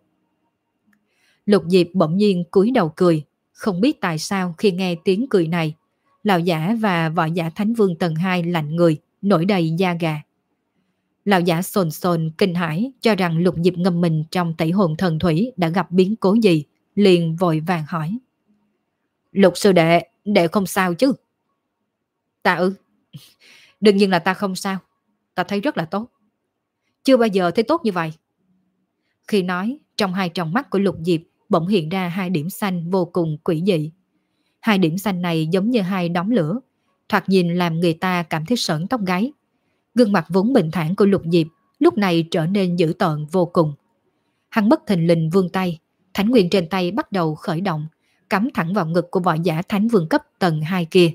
Lục Diệp bỗng nhiên cúi đầu cười. Không biết tại sao khi nghe tiếng cười này, lão giả và võ giả Thánh Vương tầng hai lạnh người, nổi đầy da gà. Lão giả sồn sồn kinh hãi cho rằng Lục Diệp ngâm mình trong tẩy hồn thần thủy đã gặp biến cố gì, liền vội vàng hỏi. Lục sư đệ, đệ không sao chứ? Ta ư? Đương nhiên là ta không sao. Ta thấy rất là tốt. Chưa bao giờ thấy tốt như vậy. Khi nói, trong hai tròng mắt của Lục Diệp bỗng hiện ra hai điểm xanh vô cùng quỷ dị. Hai điểm xanh này giống như hai đốm lửa, thoạt nhìn làm người ta cảm thấy sởn tóc gáy. Gương mặt vốn bình thản của Lục Diệp lúc này trở nên dữ tợn vô cùng. Hắn bất thình lình vươn tay, thánh nguyên trên tay bắt đầu khởi động, cắm thẳng vào ngực của võ giả thánh vương cấp tầng hai kia.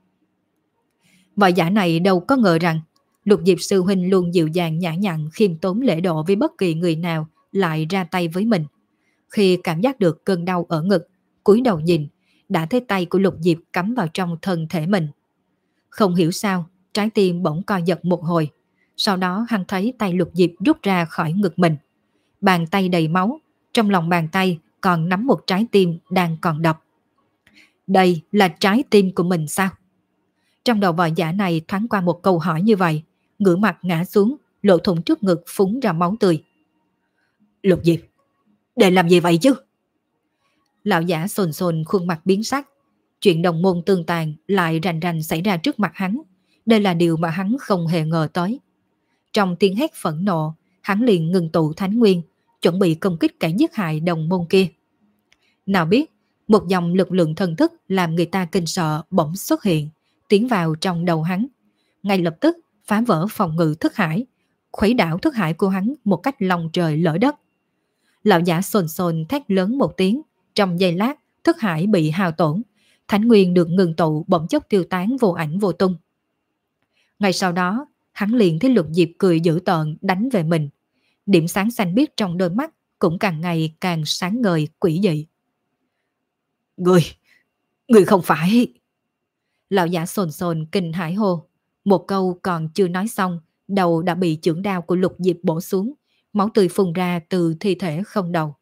Võ giả này đâu có ngờ rằng Lục Diệp sư huynh luôn dịu dàng nhã nhặn khiêm tốn lễ độ với bất kỳ người nào lại ra tay với mình. Khi cảm giác được cơn đau ở ngực, cúi đầu nhìn, đã thấy tay của Lục Diệp cắm vào trong thân thể mình. Không hiểu sao, trái tim bỗng co giật một hồi. Sau đó hắn thấy tay Lục Diệp rút ra khỏi ngực mình. Bàn tay đầy máu, trong lòng bàn tay còn nắm một trái tim đang còn đập. Đây là trái tim của mình sao? Trong đầu võ giả này thoáng qua một câu hỏi như vậy, ngửa mặt ngã xuống, lỗ thủng trước ngực phúng ra máu tươi. Lục Diệp, để làm gì vậy chứ? Lão giả sồn sồn khuôn mặt biến sắc. Chuyện đồng môn tương tàn lại rành rành xảy ra trước mặt hắn. Đây là điều mà hắn không hề ngờ tới. Trong tiếng hét phẫn nộ, hắn liền ngừng tụ thánh nguyên, chuẩn bị công kích kẻ giết hại đồng môn kia. Nào biết, một dòng lực lượng thần thức làm người ta kinh sợ bỗng xuất hiện, tiến vào trong đầu hắn. Ngay lập tức phá vỡ phòng ngự thức hải, khuấy đảo thức hải của hắn một cách lòng trời lỡ đất. Lão giả sồn sồn thét lớn một tiếng, trong giây lát thức hải bị hao tổn, thánh nguyên được ngừng tụ bỗng chốc tiêu tán vô ảnh vô tung. Ngay sau đó, hắn liền thấy Lục Diệp cười dữ tợn đánh về mình. Điểm sáng xanh biếc trong đôi mắt cũng càng ngày càng sáng ngời quỷ dị. Người, người không phải... Lão giả sồn sồn kinh hãi hô. Một câu còn chưa nói xong, đầu đã bị chưởng đao của Lục Diệp bổ xuống, máu tươi phun ra từ thi thể không đầu.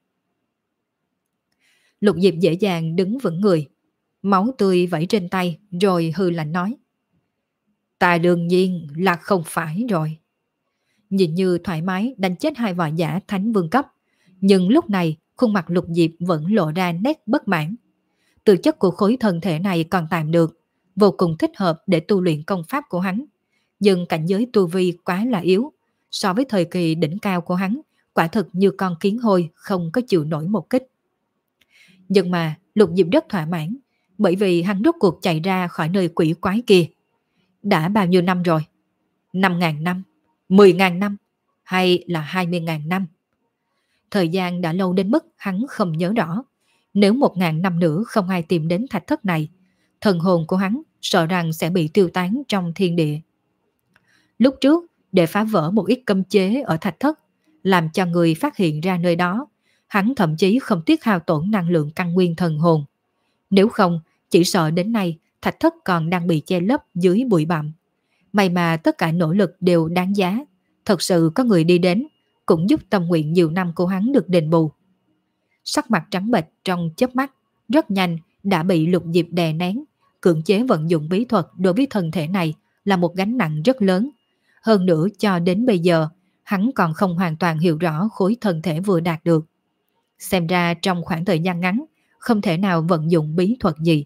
Lục Diệp dễ dàng đứng vững người, máu tươi vẩy trên tay rồi hư lạnh nói. Ta đương nhiên là không phải rồi. Nhìn như thoải mái đánh chết hai võ giả thánh vương cấp, nhưng lúc này khuôn mặt Lục Diệp vẫn lộ ra nét bất mãn. Tư chất của khối thân thể này còn tạm được, vô cùng thích hợp để tu luyện công pháp của hắn. Nhưng cảnh giới tu vi quá là yếu, so với thời kỳ đỉnh cao của hắn, quả thực như con kiến hôi không có chịu nổi một kích. Nhưng mà Lục Diệp rất thỏa mãn, bởi vì hắn rốt cuộc chạy ra khỏi nơi quỷ quái kia. Đã bao nhiêu năm rồi? Năm ngàn năm? Mười ngàn năm? Hay là hai mươi ngàn năm? Thời gian đã lâu đến mức hắn không nhớ rõ. Nếu một ngàn năm nữa không ai tìm đến thạch thất này, thần hồn của hắn sợ rằng sẽ bị tiêu tán trong thiên địa. Lúc trước, để phá vỡ một ít cấm chế ở thạch thất, làm cho người phát hiện ra nơi đó, hắn thậm chí không tiếc hao tổn năng lượng căn nguyên thần hồn. Nếu không, chỉ sợ đến nay thạch thất còn đang bị che lấp dưới bụi bặm. May mà tất cả nỗ lực đều đáng giá. Thật sự có người đi đến, cũng giúp tâm nguyện nhiều năm của hắn được đền bù. Sắc mặt trắng bệch trong chớp mắt, rất nhanh đã bị Lục Diệp đè nén. Cưỡng chế vận dụng bí thuật đối với thân thể này là một gánh nặng rất lớn. Hơn nữa cho đến bây giờ, hắn còn không hoàn toàn hiểu rõ khối thân thể vừa đạt được. Xem ra trong khoảng thời gian ngắn, không thể nào vận dụng bí thuật gì.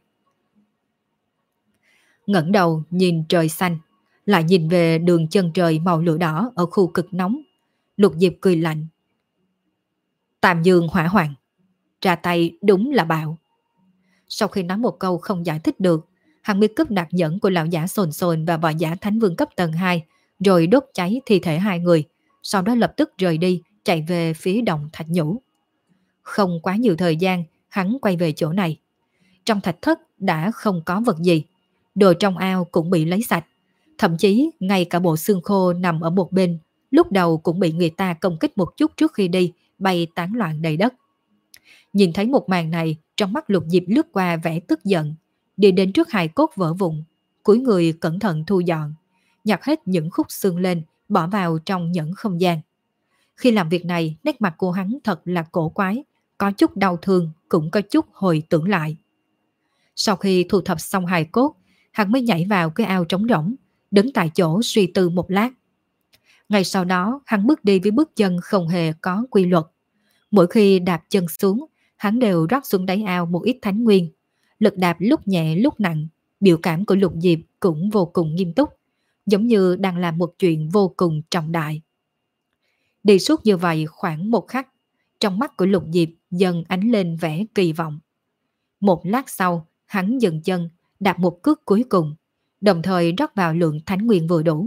Ngẩng đầu nhìn trời xanh, lại nhìn về đường chân trời màu lửa đỏ ở khu cực nóng. Lục Diệp cười lạnh. Tam dương hỏa hoàng, ra tay đúng là bạo. Sau khi nói một câu không giải thích được, hắn mới cướp đạt nhẫn của lão giả sồn sồn và võ giả thánh vương cấp tầng hai, rồi đốt cháy thi thể hai người, sau đó lập tức rời đi, chạy về phía động thạch nhũ. Không quá nhiều thời gian, hắn quay về chỗ này. Trong thạch thất đã không có vật gì. Đồ trong ao cũng bị lấy sạch. Thậm chí ngay cả bộ xương khô nằm ở một bên, lúc đầu cũng bị người ta công kích một chút trước khi đi, bay tán loạn đầy đất. Nhìn thấy một màn này, trong mắt Lục Diệp lướt qua vẻ tức giận, đi đến trước hài cốt vỡ vụn, cúi người cẩn thận thu dọn, nhặt hết những khúc xương lên, bỏ vào trong nhẫn không gian. Khi làm việc này, nét mặt của hắn thật là cổ quái, có chút đau thương, cũng có chút hồi tưởng lại. Sau khi thu thập xong hài cốt, hắn mới nhảy vào cái ao trống rỗng, đứng tại chỗ suy tư một lát. Ngay sau đó, hắn bước đi với bước chân không hề có quy luật. Mỗi khi đạp chân xuống, hắn đều rót xuống đáy ao một ít thánh nguyên. Lực đạp lúc nhẹ lúc nặng, biểu cảm của Lục Diệp cũng vô cùng nghiêm túc, giống như đang làm một chuyện vô cùng trọng đại. Đi suốt như vậy khoảng một khắc, trong mắt của Lục Diệp dần ánh lên vẻ kỳ vọng. Một lát sau, hắn dừng chân, đạp một cước cuối cùng, đồng thời rót vào lượng thánh nguyên vừa đủ.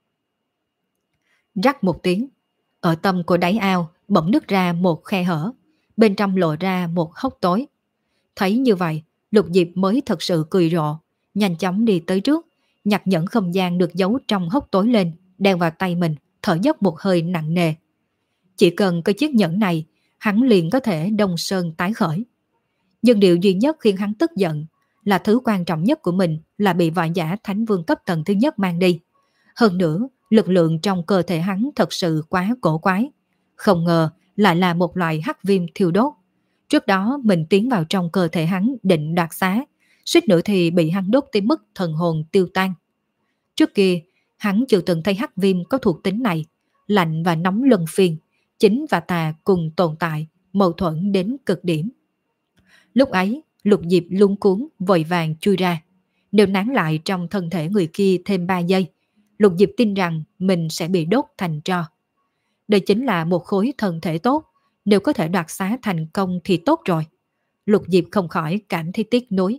Rắc một tiếng, ở tâm của đáy ao bỗng nứt ra một khe hở, bên trong lộ ra một hốc tối. Thấy như vậy, Lục Diệp mới thật sự cười rộ, nhanh chóng đi tới trước, nhặt nhẫn không gian được giấu trong hốc tối lên, đeo vào tay mình, thở dốc một hơi nặng nề. Chỉ cần cái chiếc nhẫn này, hắn liền có thể đông sơn tái khởi. Nhưng điều duy nhất khiến hắn tức giận là thứ quan trọng nhất của mình là bị võ giả thánh vương cấp tầng thứ nhất mang đi. Hơn nữa, lực lượng trong cơ thể hắn thật sự quá cổ quái. Không ngờ lại là một loại hắc viêm thiêu đốt. Trước đó mình tiến vào trong cơ thể hắn định đoạt xá, suýt nữa thì bị hắn đốt tới mức thần hồn tiêu tan. Trước kia, hắn chưa từng thấy hắc viêm có thuộc tính này, lạnh và nóng luân phiên, chính và tà cùng tồn tại, mâu thuẫn đến cực điểm. Lúc ấy, Lục Diệp luống cuống vội vàng chui ra. Nếu nán lại trong thân thể người kia thêm ba giây, Lục Diệp tin rằng mình sẽ bị đốt thành tro. Đây chính là một khối thân thể tốt, nếu có thể đoạt xá thành công thì tốt rồi. Lục Diệp không khỏi cảm thấy tiếc nuối.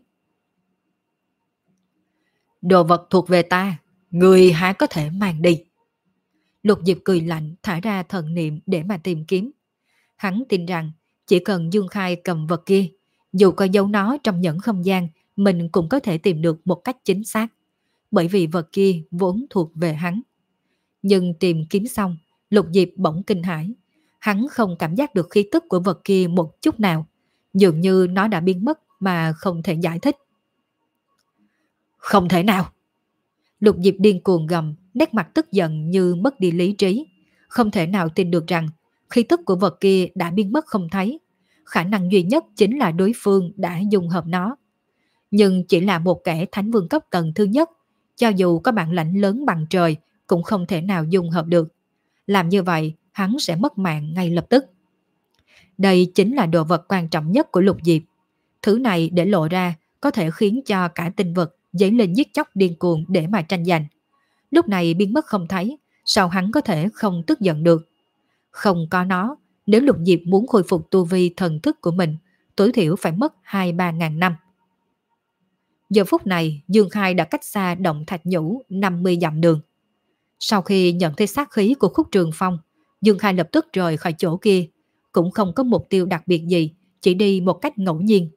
Đồ vật thuộc về ta, người há có thể mang đi. Lục Diệp cười lạnh, thả ra thần niệm để mà tìm kiếm. Hắn tin rằng chỉ cần Dương Khai cầm vật kia, dù có giấu nó trong nhẫn không gian, mình cũng có thể tìm được một cách chính xác, bởi vì vật kia vốn thuộc về hắn. Nhưng tìm kiếm xong, Lục Diệp bỗng kinh hãi. Hắn không cảm giác được khí tức của vật kia một chút nào, dường như nó đã biến mất mà không thể giải thích. Không thể nào! Lục Diệp điên cuồng gầm, nét mặt tức giận như mất đi lý trí. Không thể nào tin được rằng khí tức của vật kia đã biến mất không thấy. Khả năng duy nhất chính là đối phương đã dung hợp nó. Nhưng chỉ là một kẻ thánh vương cấp tầng thứ nhất, cho dù có bản lãnh lớn bằng trời cũng không thể nào dung hợp được. Làm như vậy, hắn sẽ mất mạng ngay lập tức. Đây chính là đồ vật quan trọng nhất của Lục Diệp. Thứ này để lộ ra có thể khiến cho cả tinh vật dấy lên giết chóc điên cuồng để mà tranh giành. Lúc này biến mất không thấy, sao hắn có thể không tức giận được? Không có nó, nếu Lục Diệp muốn khôi phục tu vi thần thức của mình, tối thiểu phải mất hai ba ngàn năm. Giờ phút này, Dương Khai đã cách xa động thạch nhũ năm mươi dặm đường. Sau khi nhận thấy sát khí của Khúc Trường Phong, Dương Khai lập tức rời khỏi chỗ kia, cũng không có mục tiêu đặc biệt gì, chỉ đi một cách ngẫu nhiên.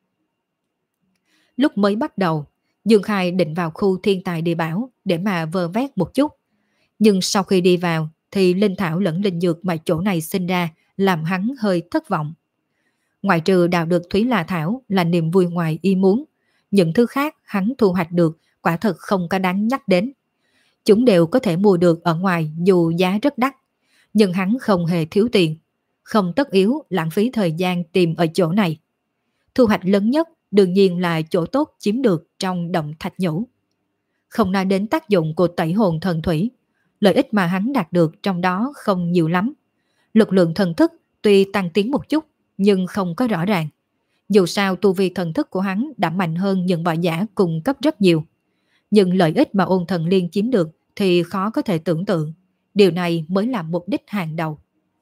Lúc mới bắt đầu, Dương Khai định vào khu thiên tài địa bảo để mà vơ vét một chút. Nhưng sau khi đi vào thì linh thảo lẫn linh dược mà chỗ này sinh ra làm hắn hơi thất vọng. Ngoại trừ đào được Thúy La Thảo là niềm vui ngoài ý muốn, những thứ khác hắn thu hoạch được quả thật không có đáng nhắc đến. Chúng đều có thể mua được ở ngoài dù giá rất đắt, nhưng hắn không hề thiếu tiền, không tất yếu lãng phí thời gian tìm ở chỗ này. Thu hoạch lớn nhất đương nhiên là chỗ tốt chiếm được trong động thạch nhũ. Không nói đến tác dụng của tẩy hồn thần thủy, lợi ích mà hắn đạt được trong đó không nhiều lắm. Lực lượng thần thức tuy tăng tiến một chút nhưng không có rõ ràng. Dù sao tu vi thần thức của hắn đã mạnh hơn những võ giả cùng cấp rất nhiều. Nhưng lợi ích mà Ôn Thần Liên chiếm được thì khó có thể tưởng tượng. Điều này mới là mục đích hàng đầu.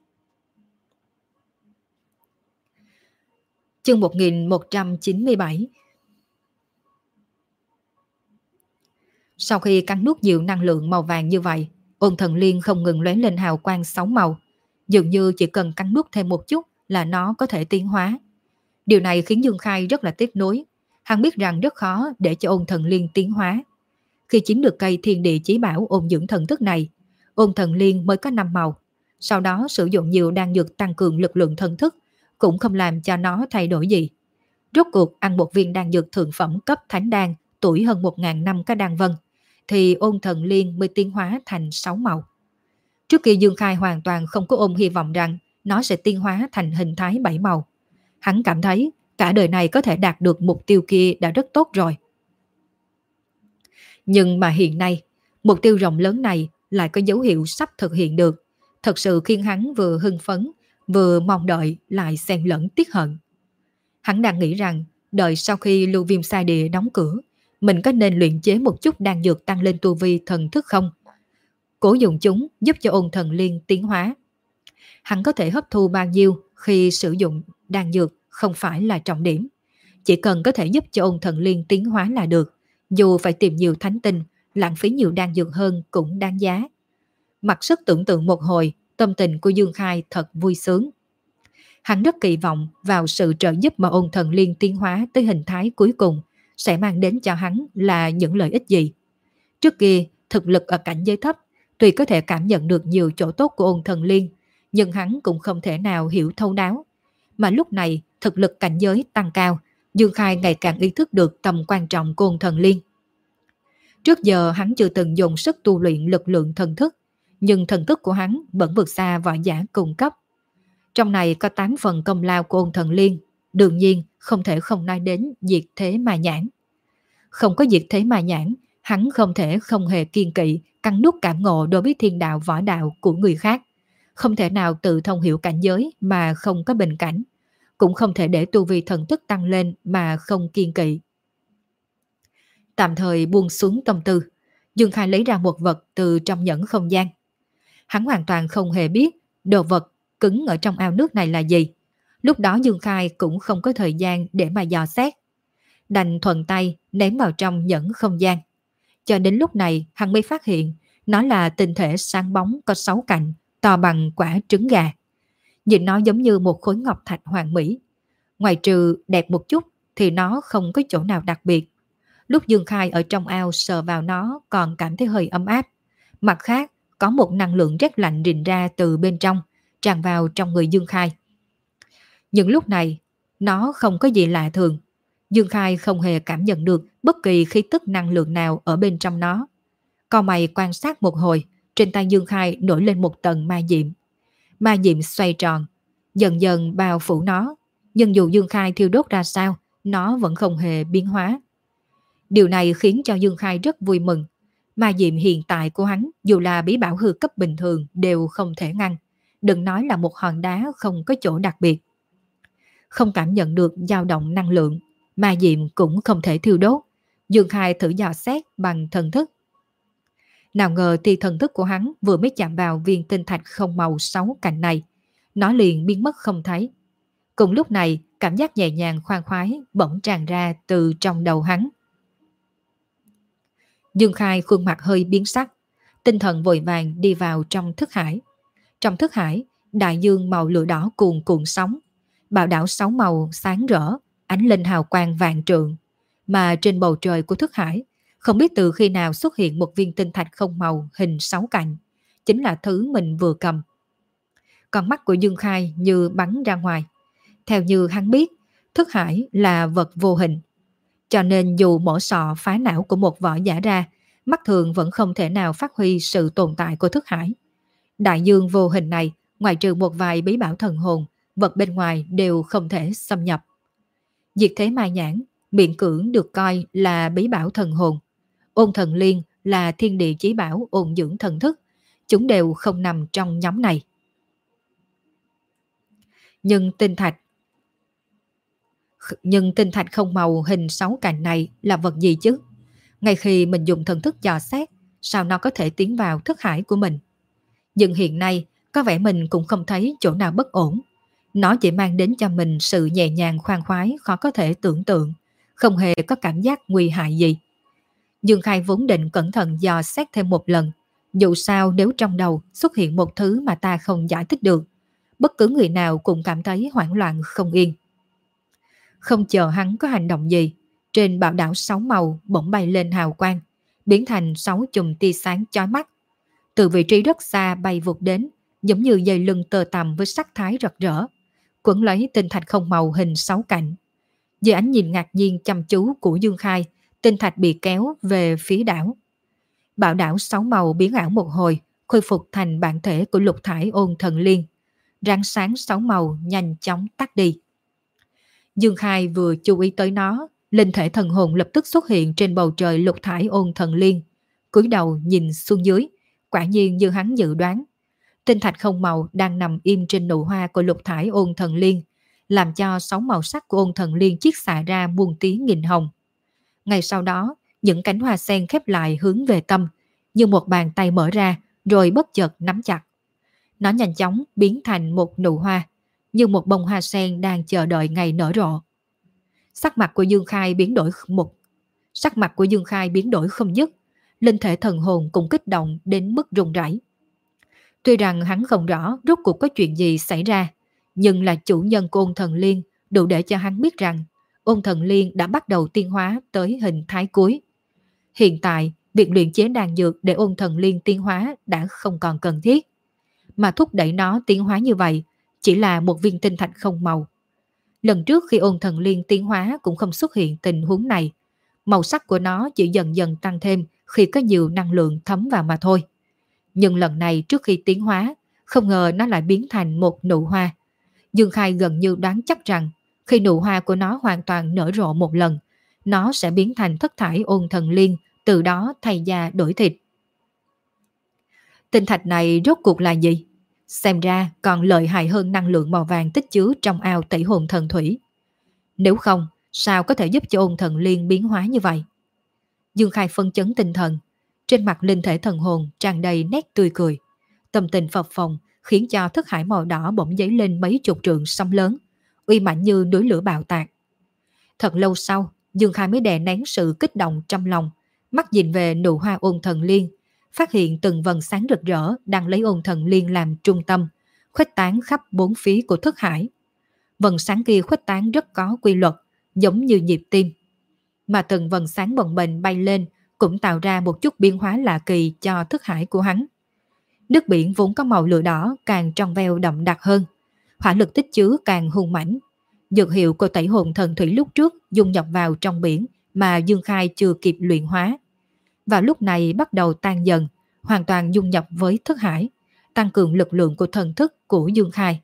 Chương một nghìn một trăm chín mươi bảy. Sau khi cắn nuốt nhiều năng lượng màu vàng như vậy, Ôn Thần Liên không ngừng lóe lên hào quang sáu màu. Dường như chỉ cần cắn nuốt thêm một chút là nó có thể tiến hóa. Điều này khiến Dương Khai rất là tiếc nuối. Hắn biết rằng rất khó để cho Ôn Thần Liên tiến hóa. Khi chiếm được cây thiên địa chí bảo ôn dưỡng thần thức này, Ôn Thần Liên mới có năm màu. Sau đó sử dụng nhiều đan dược tăng cường lực lượng thần thức, cũng không làm cho nó thay đổi gì. Rốt cuộc ăn một viên đan dược thượng phẩm cấp thánh đan, tuổi hơn một ngàn năm có đan vân, thì Ôn Thần Liên mới tiến hóa thành sáu màu. Trước kia Dương Khai hoàn toàn không có ôm hy vọng rằng nó sẽ tiến hóa thành hình thái bảy màu. Hắn cảm thấy cả đời này có thể đạt được mục tiêu kia đã rất tốt rồi. Nhưng mà hiện nay, mục tiêu rộng lớn này lại có dấu hiệu sắp thực hiện được, thật sự khiến hắn vừa hưng phấn, vừa mong đợi lại xen lẫn tiếc hận. Hắn đang nghĩ rằng đợi sau khi Lưu Viêm Sa Địa đóng cửa, mình có nên luyện chế một chút đan dược tăng lên tu vi thần thức không? Cố dùng chúng giúp cho Ôn Thần Liên tiến hóa. Hắn có thể hấp thu bao nhiêu khi sử dụng đan dược không phải là trọng điểm. Chỉ cần có thể giúp cho Ôn Thần Liên tiến hóa là được. Dù phải tìm nhiều thánh tinh, lãng phí nhiều đan dược hơn cũng đáng giá. Mặc sức tưởng tượng một hồi, tâm tình của Dương Khai thật vui sướng. Hắn rất kỳ vọng vào sự trợ giúp mà Ôn Thần Liên tiến hóa tới hình thái cuối cùng sẽ mang đến cho hắn là những lợi ích gì. Trước kia, thực lực ở cảnh giới thấp, tuy có thể cảm nhận được nhiều chỗ tốt của Ôn Thần Liên, nhưng hắn cũng không thể nào hiểu thấu đáo. Mà lúc này, thực lực cảnh giới tăng cao, Dương Khai ngày càng ý thức được tầm quan trọng của Ôn Thần Liên. Trước giờ hắn chưa từng dùng sức tu luyện lực lượng thần thức, nhưng thần thức của hắn vẫn vượt xa võ giả cùng cấp. Trong này có tám phần công lao của Ôn Thần Liên, đương nhiên không thể không nói đến diệt thế ma nhãn. Không có diệt thế ma nhãn, hắn không thể không hề kiên kỵ, cắn nuốt cảm ngộ đối với thiên đạo võ đạo của người khác. Không thể nào tự thông hiểu cảnh giới mà không có bình cảnh, cũng không thể để tu vi thần thức tăng lên mà không kiên kỵ. Tạm thời buông xuống tâm tư, Dương Khai lấy ra một vật từ trong nhẫn không gian. Hắn hoàn toàn không hề biết đồ vật cứng ở trong ao nước này là gì. Lúc đó Dương Khai cũng không có thời gian để mà dò xét. Đành thuận tay ném vào trong nhẫn không gian. Cho đến lúc này hắn mới phát hiện nó là tinh thể sáng bóng có sáu cạnh, to bằng quả trứng gà. Nhìn nó giống như một khối ngọc thạch hoàn mỹ. Ngoài trừ đẹp một chút thì nó không có chỗ nào đặc biệt. Lúc Dương Khai ở trong ao sờ vào nó còn cảm thấy hơi ấm áp. Mặt khác, có một năng lượng rét lạnh rình ra từ bên trong, tràn vào trong người Dương Khai. Nhưng lúc này, nó không có gì lạ thường. Dương Khai không hề cảm nhận được bất kỳ khí tức năng lượng nào ở bên trong nó. Cau mày quan sát một hồi, trên tay Dương Khai nổi lên một tầng ma diệm. Ma diệm xoay tròn, dần dần bao phủ nó. Nhưng dù Dương Khai thiêu đốt ra sao, nó vẫn không hề biến hóa. Điều này khiến cho Dương Khai rất vui mừng. Ma diệm hiện tại của hắn, dù là bí bảo hư cấp bình thường đều không thể ngăn. Đừng nói là một hòn đá không có chỗ đặc biệt. Không cảm nhận được dao động năng lượng, ma diệm cũng không thể thiêu đốt. Dương Khai thử dò xét bằng thần thức. Nào ngờ thì thần thức của hắn vừa mới chạm vào viên tinh thạch không màu sáu cạnh này, nó liền biến mất không thấy. Cùng lúc này, cảm giác nhẹ nhàng khoan khoái bỗng tràn ra từ trong đầu hắn. Dương Khai khuôn mặt hơi biến sắc, tinh thần vội vàng đi vào trong thức hải. Trong thức hải, đại dương màu lửa đỏ cuồn cuộn sóng, bạo đảo sáu màu sáng rỡ, ánh lên hào quang vạn trượng. Mà trên bầu trời của thức hải, không biết từ khi nào xuất hiện một viên tinh thạch không màu hình sáu cạnh, chính là thứ mình vừa cầm. Con mắt của Dương Khai như bắn ra ngoài. Theo như hắn biết, thức hải là vật vô hình. Cho nên dù mổ sọ phá não của một võ giả ra, mắt thường vẫn không thể nào phát huy sự tồn tại của thức hải. Đại dương vô hình này, ngoài trừ một vài bí bảo thần hồn, vật bên ngoài đều không thể xâm nhập. Diệt thế ma nhãn, miễn cưỡng được coi là bí bảo thần hồn. Ôn Thần Liên là thiên địa chí bảo ôn dưỡng thần thức, chúng đều không nằm trong nhóm này. Nhưng tinh thạch Nhưng tinh thạch không màu hình sáu cạnh này là vật gì chứ? Ngay khi mình dùng thần thức dò xét, sao nó có thể tiến vào thức hải của mình? Nhưng hiện nay, có vẻ mình cũng không thấy chỗ nào bất ổn. Nó chỉ mang đến cho mình sự nhẹ nhàng khoan khoái khó có thể tưởng tượng, không hề có cảm giác nguy hại gì. Dương Khai vốn định cẩn thận dò xét thêm một lần. Dù sao nếu trong đầu xuất hiện một thứ mà ta không giải thích được, bất cứ người nào cũng cảm thấy hoảng loạn không yên. Không chờ hắn có hành động gì, Trên bảo đảo sáu màu bỗng bay lên hào quang, biến thành sáu chùm tia sáng chói mắt. Từ vị trí rất xa bay vụt đến, giống như dây lưng tơ tằm với sắc thái rực rỡ, quấn lấy tinh thạch không màu hình sáu cạnh. Dưới ánh nhìn ngạc nhiên chăm chú của Dương Khai, tinh thạch bị kéo về phía đảo. Bảo đảo sáu màu biến ảo một hồi, khôi phục thành bản thể của lục thải ôn thần liên. Ráng sáng sáu màu nhanh chóng tắt đi. Dương Khai vừa chú ý tới nó, linh thể thần hồn lập tức xuất hiện trên bầu trời lục thải ôn thần liên. Cúi đầu nhìn xuống dưới, quả nhiên như hắn dự đoán. Tinh thạch không màu đang nằm im trên nụ hoa của lục thải ôn thần liên, làm cho sáu màu sắc của ôn thần liên chiết xạ ra muôn tiếng nghìn hồng. Ngay sau đó, những cánh hoa sen khép lại hướng về tâm, như một bàn tay mở ra, rồi bất chợt nắm chặt. Nó nhanh chóng biến thành một nụ hoa, như một bông hoa sen đang chờ đợi ngày nở rộ. Sắc mặt của Dương Khai biến đổi một, sắc mặt của Dương Khai biến đổi không dứt, linh thể thần hồn cũng kích động đến mức run rẩy. Tuy rằng hắn không rõ rốt cuộc có chuyện gì xảy ra, nhưng là chủ nhân của ôn thần liên đủ để cho hắn biết rằng ôn thần liên đã bắt đầu tiến hóa tới hình thái cuối. Hiện tại, việc luyện chế đan dược để ôn thần liên tiến hóa đã không còn cần thiết, mà thúc đẩy nó tiến hóa như vậy chỉ là một viên tinh thạch không màu. Lần trước khi ôn thần liên tiến hóa cũng không xuất hiện tình huống này, màu sắc của nó chỉ dần dần tăng thêm khi có nhiều năng lượng thấm vào mà thôi. Nhưng lần này trước khi tiến hóa, không ngờ nó lại biến thành một nụ hoa. Dương Khai gần như đoán chắc rằng khi nụ hoa của nó hoàn toàn nở rộ một lần, nó sẽ biến thành thất thải ôn thần liên, từ đó thay da đổi thịt. Tinh thạch này rốt cuộc là gì? Xem ra còn lợi hại hơn năng lượng màu vàng tích chứa trong ao tẩy hồn thần thủy. Nếu không, sao có thể giúp cho ôn thần liên biến hóa như vậy? Dương Khai phân chấn tinh thần, trên mặt linh thể thần hồn tràn đầy nét tươi cười. Tâm tình phập phồng khiến cho thức hải màu đỏ bỗng dấy lên mấy chục trượng sóng lớn, uy mạnh như núi lửa bạo tạc. Thật lâu sau, Dương Khai mới đè nén sự kích động trong lòng, mắt nhìn về nụ hoa ôn thần liên, phát hiện từng vầng sáng rực rỡ đang lấy ôn thần liên làm trung tâm, khuếch tán khắp bốn phía của thức hải. Vầng sáng kia khuếch tán rất có quy luật, giống như nhịp tim. Mà từng vầng sáng bồng bềnh bay lên cũng tạo ra một chút biến hóa lạ kỳ cho thức hải của hắn. Nước biển vốn có màu lửa đỏ càng trong veo đậm đặc hơn, hỏa lực tích chứa càng hùng mãnh. Dược hiệu của tẩy hồn thần thủy lúc trước dung nhập vào trong biển mà Dương Khai chưa kịp luyện hóa. Vào lúc này bắt đầu tan dần, hoàn toàn dung nhập với thức hải, tăng cường lực lượng của thần thức của Dương Khai.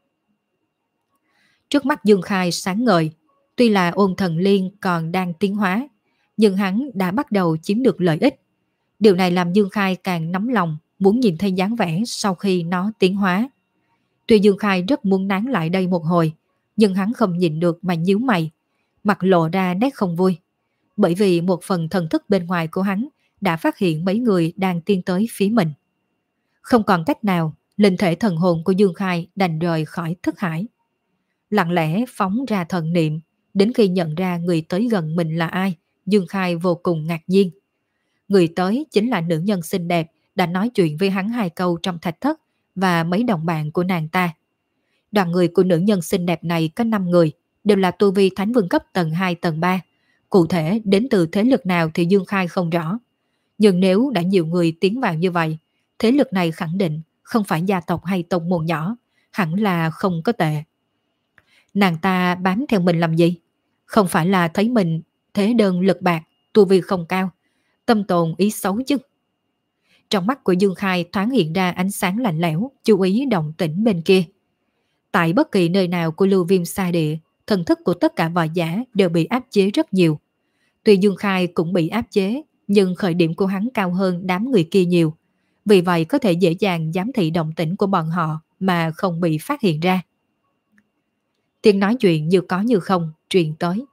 Trước mắt Dương Khai sáng ngời, tuy là ôn thần liên còn đang tiến hóa, nhưng hắn đã bắt đầu chiếm được lợi ích. Điều này làm Dương Khai càng nóng lòng, muốn nhìn thấy dáng vẻ sau khi nó tiến hóa. Tuy Dương Khai rất muốn nán lại đây một hồi, nhưng hắn không nhìn được mà nhíu mày, mặt lộ ra nét không vui. Bởi vì một phần thần thức bên ngoài của hắn đã phát hiện mấy người đang tiến tới phía mình. Không còn cách nào, linh thể thần hồn của Dương Khai đành rời khỏi thức hải. Lặng lẽ phóng ra thần niệm, đến khi nhận ra người tới gần mình là ai, Dương Khai vô cùng ngạc nhiên. Người tới chính là nữ nhân xinh đẹp đã nói chuyện với hắn hai câu trong thạch thất và mấy đồng bạn của nàng ta. Đoàn người của nữ nhân xinh đẹp này có năm người, đều là tu vi thánh vương cấp tầng hai tầng ba. Cụ thể đến từ thế lực nào thì Dương Khai không rõ. Nhưng nếu đã nhiều người tiến vào như vậy, thế lực này khẳng định không phải gia tộc hay tông môn nhỏ, hẳn là không có tệ. Nàng ta bám theo mình làm gì? Không phải là thấy mình thế đơn lực bạc, tu vi không cao, tâm tồn ý xấu chứ? Trong mắt của Dương Khai thoáng hiện ra ánh sáng lạnh lẽo, chú ý động tĩnh bên kia. Tại bất kỳ nơi nào của Lưu Viêm Sa Địa, thần thức của tất cả võ giả đều bị áp chế rất nhiều. Tuy Dương Khai cũng bị áp chế, nhưng khởi điểm của hắn cao hơn đám người kia nhiều. Vì vậy có thể dễ dàng giám thị động tĩnh của bọn họ mà không bị phát hiện ra. Tiếng nói chuyện như có như không truyền tới.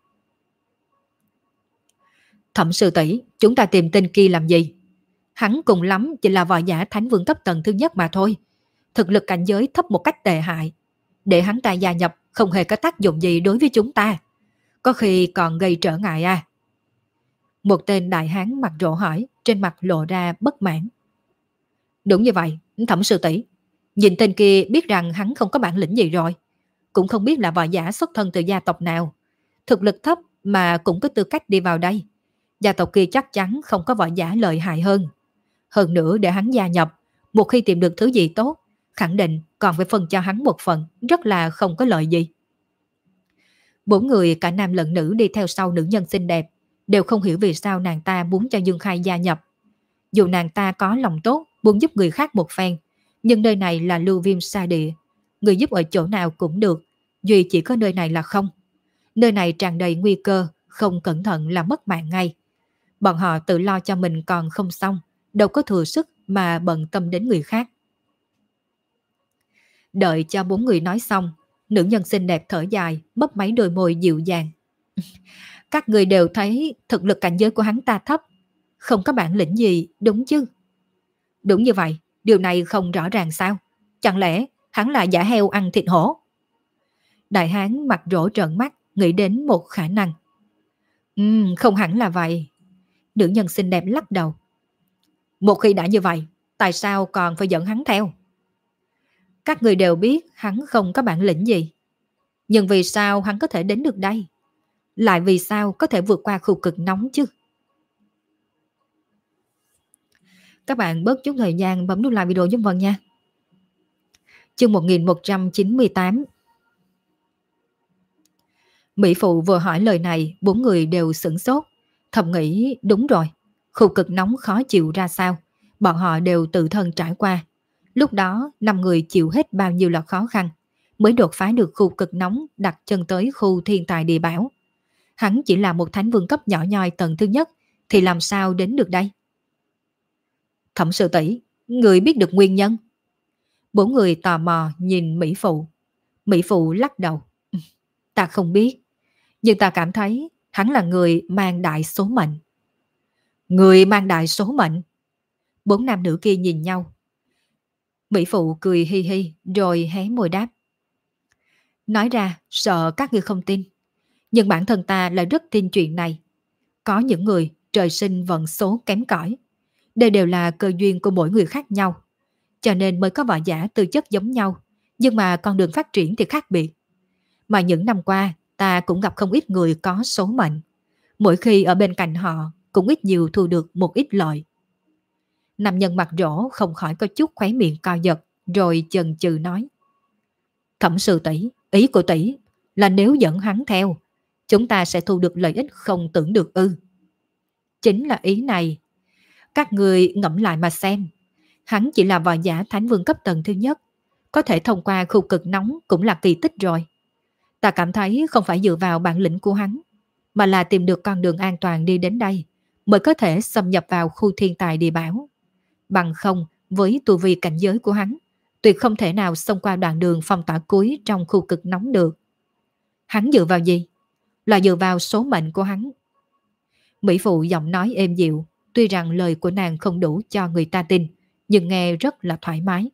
Thẩm sư tỷ, chúng ta tìm tên kia làm gì? Hắn cùng lắm chỉ là võ giả thánh vương cấp tầng thứ nhất mà thôi. Thực lực cảnh giới thấp một cách tệ hại. Để hắn ta gia nhập không hề có tác dụng gì đối với chúng ta. Có khi còn gây trở ngại à? Một tên đại hán mặt rỗ hỏi, trên mặt lộ ra bất mãn. Đúng như vậy, Thẩm sư tỷ. Nhìn tên kia biết rằng hắn không có bản lĩnh gì rồi. Cũng không biết là võ giả xuất thân từ gia tộc nào. Thực lực thấp mà cũng có tư cách đi vào đây. Gia tộc kia chắc chắn không có võ giả lợi hại hơn. Hơn nữa để hắn gia nhập, một khi tìm được thứ gì tốt, khẳng định còn phải phân cho hắn một phần, rất là không có lợi gì. Bốn người cả nam lẫn nữ đi theo sau nữ nhân xinh đẹp, đều không hiểu vì sao nàng ta muốn cho Dương Khai gia nhập. Dù nàng ta có lòng tốt, muốn giúp người khác một phen, nhưng nơi này là lưu viêm sa địa, người giúp ở chỗ nào cũng được, duy chỉ có nơi này là không. Nơi này tràn đầy nguy cơ, không cẩn thận là mất mạng ngay. Bọn họ tự lo cho mình còn không xong, đâu có thừa sức mà bận tâm đến người khác. Đợi cho bốn người nói xong, nữ nhân xinh đẹp thở dài, mấp máy đôi môi dịu dàng. Các người đều thấy thực lực cảnh giới của hắn ta thấp, không có bản lĩnh gì, đúng chứ? Đúng như vậy, điều này không rõ ràng sao? Chẳng lẽ hắn là giả heo ăn thịt hổ? Đại hán mặt rỗ trợn mắt, nghĩ đến một khả năng. Ừm, không hẳn là vậy. Nữ nhân xinh đẹp lắc đầu. Một khi đã như vậy, tại sao còn phải dẫn hắn theo? Các người đều biết hắn không có bản lĩnh gì. Nhưng vì sao hắn có thể đến được đây? Lại vì sao có thể vượt qua khu cực nóng chứ? Các bạn bớt chút thời gian bấm nút like video giúp Vân nha. Chương một nghìn một trăm chín mươi tám. Mỹ Phụ vừa hỏi lời này, bốn người đều sửng sốt, thầm nghĩ đúng rồi, khu cực nóng khó chịu ra sao, bọn họ đều tự thân trải qua. Lúc đó, năm người chịu hết bao nhiêu là khó khăn, mới đột phá được khu cực nóng đặt chân tới khu thiên tài địa bảo. Hắn chỉ là một thánh vương cấp nhỏ nhoi tầng thứ nhất, thì làm sao đến được đây? Thẩm sư tỷ, người biết được nguyên nhân? Bốn người tò mò nhìn Mỹ Phụ. Mỹ Phụ lắc đầu. Ta không biết, nhưng ta cảm thấy hắn là người mang đại số mệnh. Người mang đại số mệnh? Bốn nam nữ kia nhìn nhau. Mỹ Phụ cười hi hi rồi hé môi đáp. Nói ra sợ các ngươi không tin, nhưng bản thân ta lại rất tin chuyện này. Có những người trời sinh vận số kém cỏi, đây đều là cơ duyên của mỗi người khác nhau, cho nên mới có võ giả tư chất giống nhau, nhưng mà con đường phát triển thì khác biệt. Mà những năm qua ta cũng gặp không ít người có số mệnh, mỗi khi ở bên cạnh họ cũng ít nhiều thu được một ít lợi. Nam nhân mặt rỗ không khỏi có chút khóe miệng co giật, rồi chần chừ nói. Thẩm sư tỷ, ý của tỷ là nếu dẫn hắn theo, chúng ta sẽ thu được lợi ích không tưởng được ư? Chính là ý này. Các người ngẫm lại mà xem, hắn chỉ là võ giả thánh vương cấp tầng thứ nhất, có thể thông qua khu cực nóng cũng là kỳ tích rồi. Ta cảm thấy không phải dựa vào bản lĩnh của hắn, mà là tìm được con đường an toàn đi đến đây, mới có thể xâm nhập vào khu thiên tài địa bảo. Bằng không, với tu vi cảnh giới của hắn, tuyệt không thể nào xông qua đoạn đường phong tỏa cuối trong khu cực nóng được. Hắn dựa vào gì? Là dựa vào số mệnh của hắn. Mỹ Phụ giọng nói êm dịu, tuy rằng lời của nàng không đủ cho người ta tin, nhưng nghe rất là thoải mái.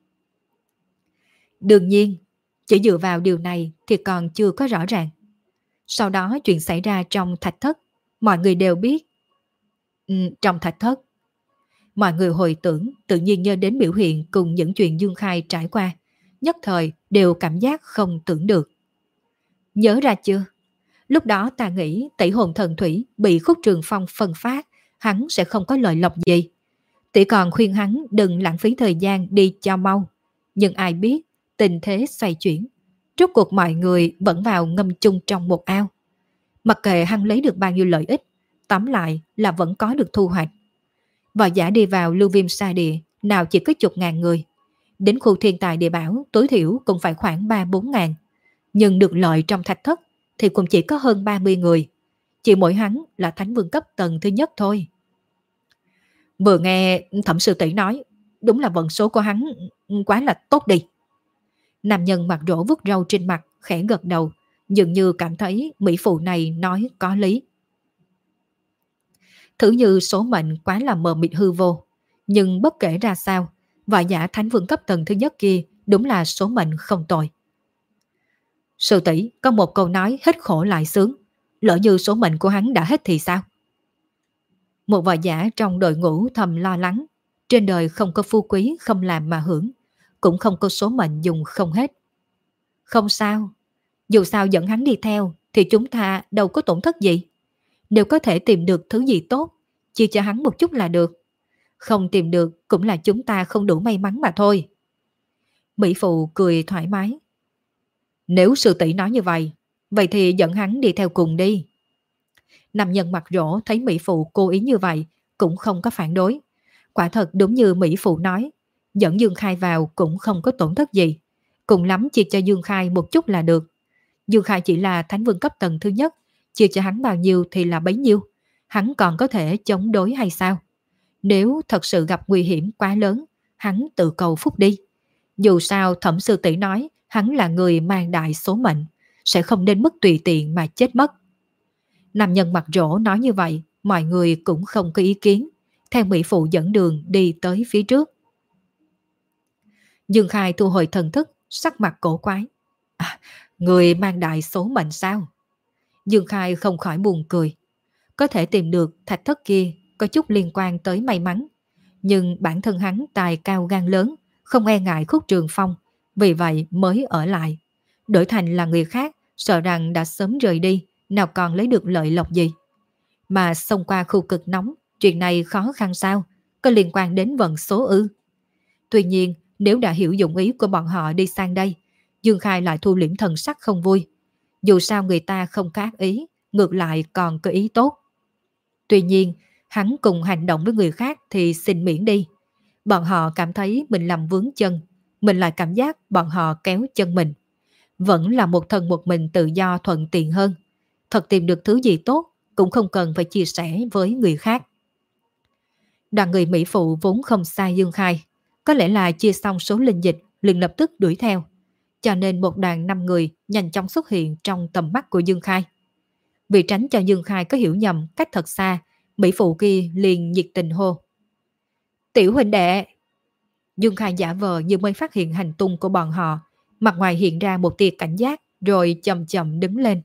Đương nhiên, chỉ dựa vào điều này thì còn chưa có rõ ràng. Sau đó chuyện xảy ra trong thạch thất, mọi người đều biết. Ừ, trong thạch thất, mọi người hồi tưởng tự nhiên nhớ đến biểu hiện cùng những chuyện Dương Khai trải qua, nhất thời đều cảm giác không tưởng được. Nhớ ra chưa? Lúc đó ta nghĩ Tẩy Hồn Thần Thủy bị Khúc Trường Phong phân phát, hắn sẽ không có lợi lộc gì. Tỷ còn khuyên hắn đừng lãng phí thời gian đi cho mau. Nhưng ai biết tình thế xoay chuyển, rốt cuộc mọi người vẫn vào ngâm chung trong một ao. Mặc kệ hắn lấy được bao nhiêu lợi ích, tóm lại là vẫn có được thu hoạch. Võ giả đi vào lưu viêm sa địa nào chỉ có chục ngàn người, đến khu thiên tài địa bảo tối thiểu cũng phải khoảng ba bốn ngàn, nhưng được lợi trong thạch thất thì cũng chỉ có hơn ba mươi người, chỉ mỗi hắn là thánh vương cấp tầng thứ nhất thôi. Vừa nghe thẩm sư tỷ nói, đúng là vận số của hắn quá là tốt đi. Nam nhân mặt rỗ vuốt râu trên mặt, khẽ gật đầu, dường như cảm thấy Mỹ Phụ này nói có lý. Thử như số mệnh quá là mờ mịt hư vô, nhưng bất kể ra sao, võ giả thánh vương cấp tầng thứ nhất kia đúng là số mệnh không tồi. Sư tỷ có một câu nói hết khổ lại sướng, lỡ như số mệnh của hắn đã hết thì sao? Một võ giả trong đội ngũ thầm lo lắng, trên đời không có phú quý không làm mà hưởng, cũng không có số mệnh dùng không hết. Không sao, dù sao dẫn hắn đi theo thì chúng ta đâu có tổn thất gì. Nếu có thể tìm được thứ gì tốt, chia cho hắn một chút là được. Không tìm được cũng là chúng ta không đủ may mắn mà thôi. Mỹ Phụ cười thoải mái. Nếu sư tỷ nói như vậy, vậy thì dẫn hắn đi theo cùng đi. Nam nhân mặt rỗ thấy Mỹ Phụ cố ý như vậy, cũng không có phản đối. Quả thật đúng như Mỹ Phụ nói, dẫn Dương Khai vào cũng không có tổn thất gì. Cùng lắm chia cho Dương Khai một chút là được. Dương Khai chỉ là thánh vương cấp tầng thứ nhất, chia cho hắn bao nhiêu thì là bấy nhiêu. Hắn còn có thể chống đối hay sao? Nếu thật sự gặp nguy hiểm quá lớn, hắn tự cầu phúc đi. Dù sao Thẩm sư tỷ nói hắn là người mang đại số mệnh, sẽ không đến mức tùy tiện mà chết mất. Nam nhân mặt rỗ nói như vậy, mọi người cũng không có ý kiến, theo Mỹ Phụ dẫn đường đi tới phía trước. Dương Khai thu hồi thần thức, sắc mặt cổ quái. À, người mang đại số mệnh sao? Dương Khai không khỏi buồn cười. Có thể tìm được thạch thất kia có chút liên quan tới may mắn. Nhưng bản thân hắn tài cao gan lớn, không e ngại khúc trường phong, vì vậy mới ở lại. Đổi thành là người khác, sợ rằng đã sớm rời đi, nào còn lấy được lợi lộc gì. Mà xông qua khu cực nóng, chuyện này khó khăn sao? Có liên quan đến vận số ư? Tuy nhiên, nếu đã hiểu dụng ý của bọn họ đi sang đây, Dương Khai lại thu liễm thần sắc không vui. Dù sao người ta không có ác ý, ngược lại còn có ý tốt. Tuy nhiên, hắn cùng hành động với người khác thì xin miễn đi. Bọn họ cảm thấy mình làm vướng chân, mình lại cảm giác bọn họ kéo chân mình. Vẫn là một thân một mình tự do thuận tiện hơn. Thật tìm được thứ gì tốt, cũng không cần phải chia sẻ với người khác. Đoàn người Mỹ Phụ vốn không xa Dương Khai, có lẽ là chia xong số linh dịch liền lập tức đuổi theo. Cho nên một đoàn năm người nhanh chóng xuất hiện trong tầm mắt của Dương Khai. Vì tránh cho Dương Khai có hiểu nhầm cách thật xa, Mỹ Phụ kia liền nhiệt tình hô. Tiểu huynh đệ! Dương Khai giả vờ như mới phát hiện hành tung của bọn họ, mặt ngoài hiện ra một tia cảnh giác, rồi chậm chậm đứng lên.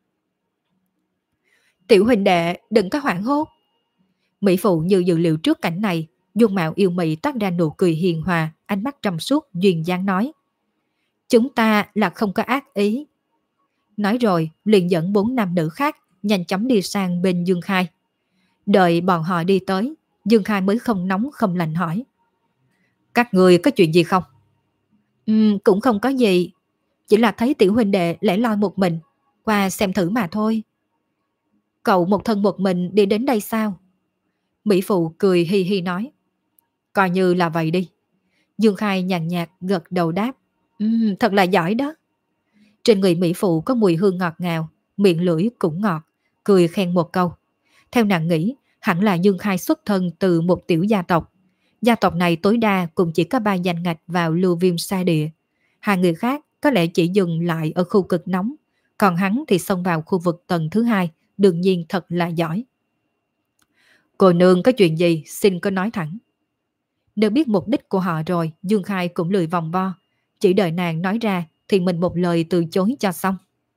Tiểu huynh đệ, đừng có hoảng hốt. Mỹ Phụ như dự liệu trước cảnh này, dung mạo yêu mị toát ra nụ cười hiền hòa, ánh mắt trong suốt duyên dáng nói. Chúng ta là không có ác ý. Nói rồi, liền dẫn bốn nam nữ khác nhanh chóng đi sang bên Dương Khai. Đợi bọn họ đi tới, Dương Khai mới không nóng không lạnh hỏi. Các người có chuyện gì không? Uhm, cũng không có gì. Chỉ là thấy tiểu huynh đệ lẻ loi một mình, qua xem thử mà thôi. Cậu một thân một mình đi đến đây sao? Mỹ Phụ cười hi hi nói. Coi như là vậy đi. Dương Khai nhàn nhạt gật đầu đáp. Uhm, thật là giỏi đó. Trên người Mỹ Phụ có mùi hương ngọt ngào, miệng lưỡi cũng ngọt, cười khen một câu. Theo nàng nghĩ, hẳn là Dương Khai xuất thân từ một tiểu gia tộc. Gia tộc này tối đa cũng chỉ có ba danh ngạch vào lưu viêm sa địa. Hai người khác có lẽ chỉ dừng lại ở khu cực nóng, còn hắn thì xông vào khu vực tầng thứ hai, đương nhiên thật là giỏi. Cô nương có chuyện gì xin cứ nói thẳng. Nếu biết mục đích của họ rồi, Dương Khai cũng lười vòng vo, chỉ đợi nàng nói ra thì mình một lời từ chối cho xong.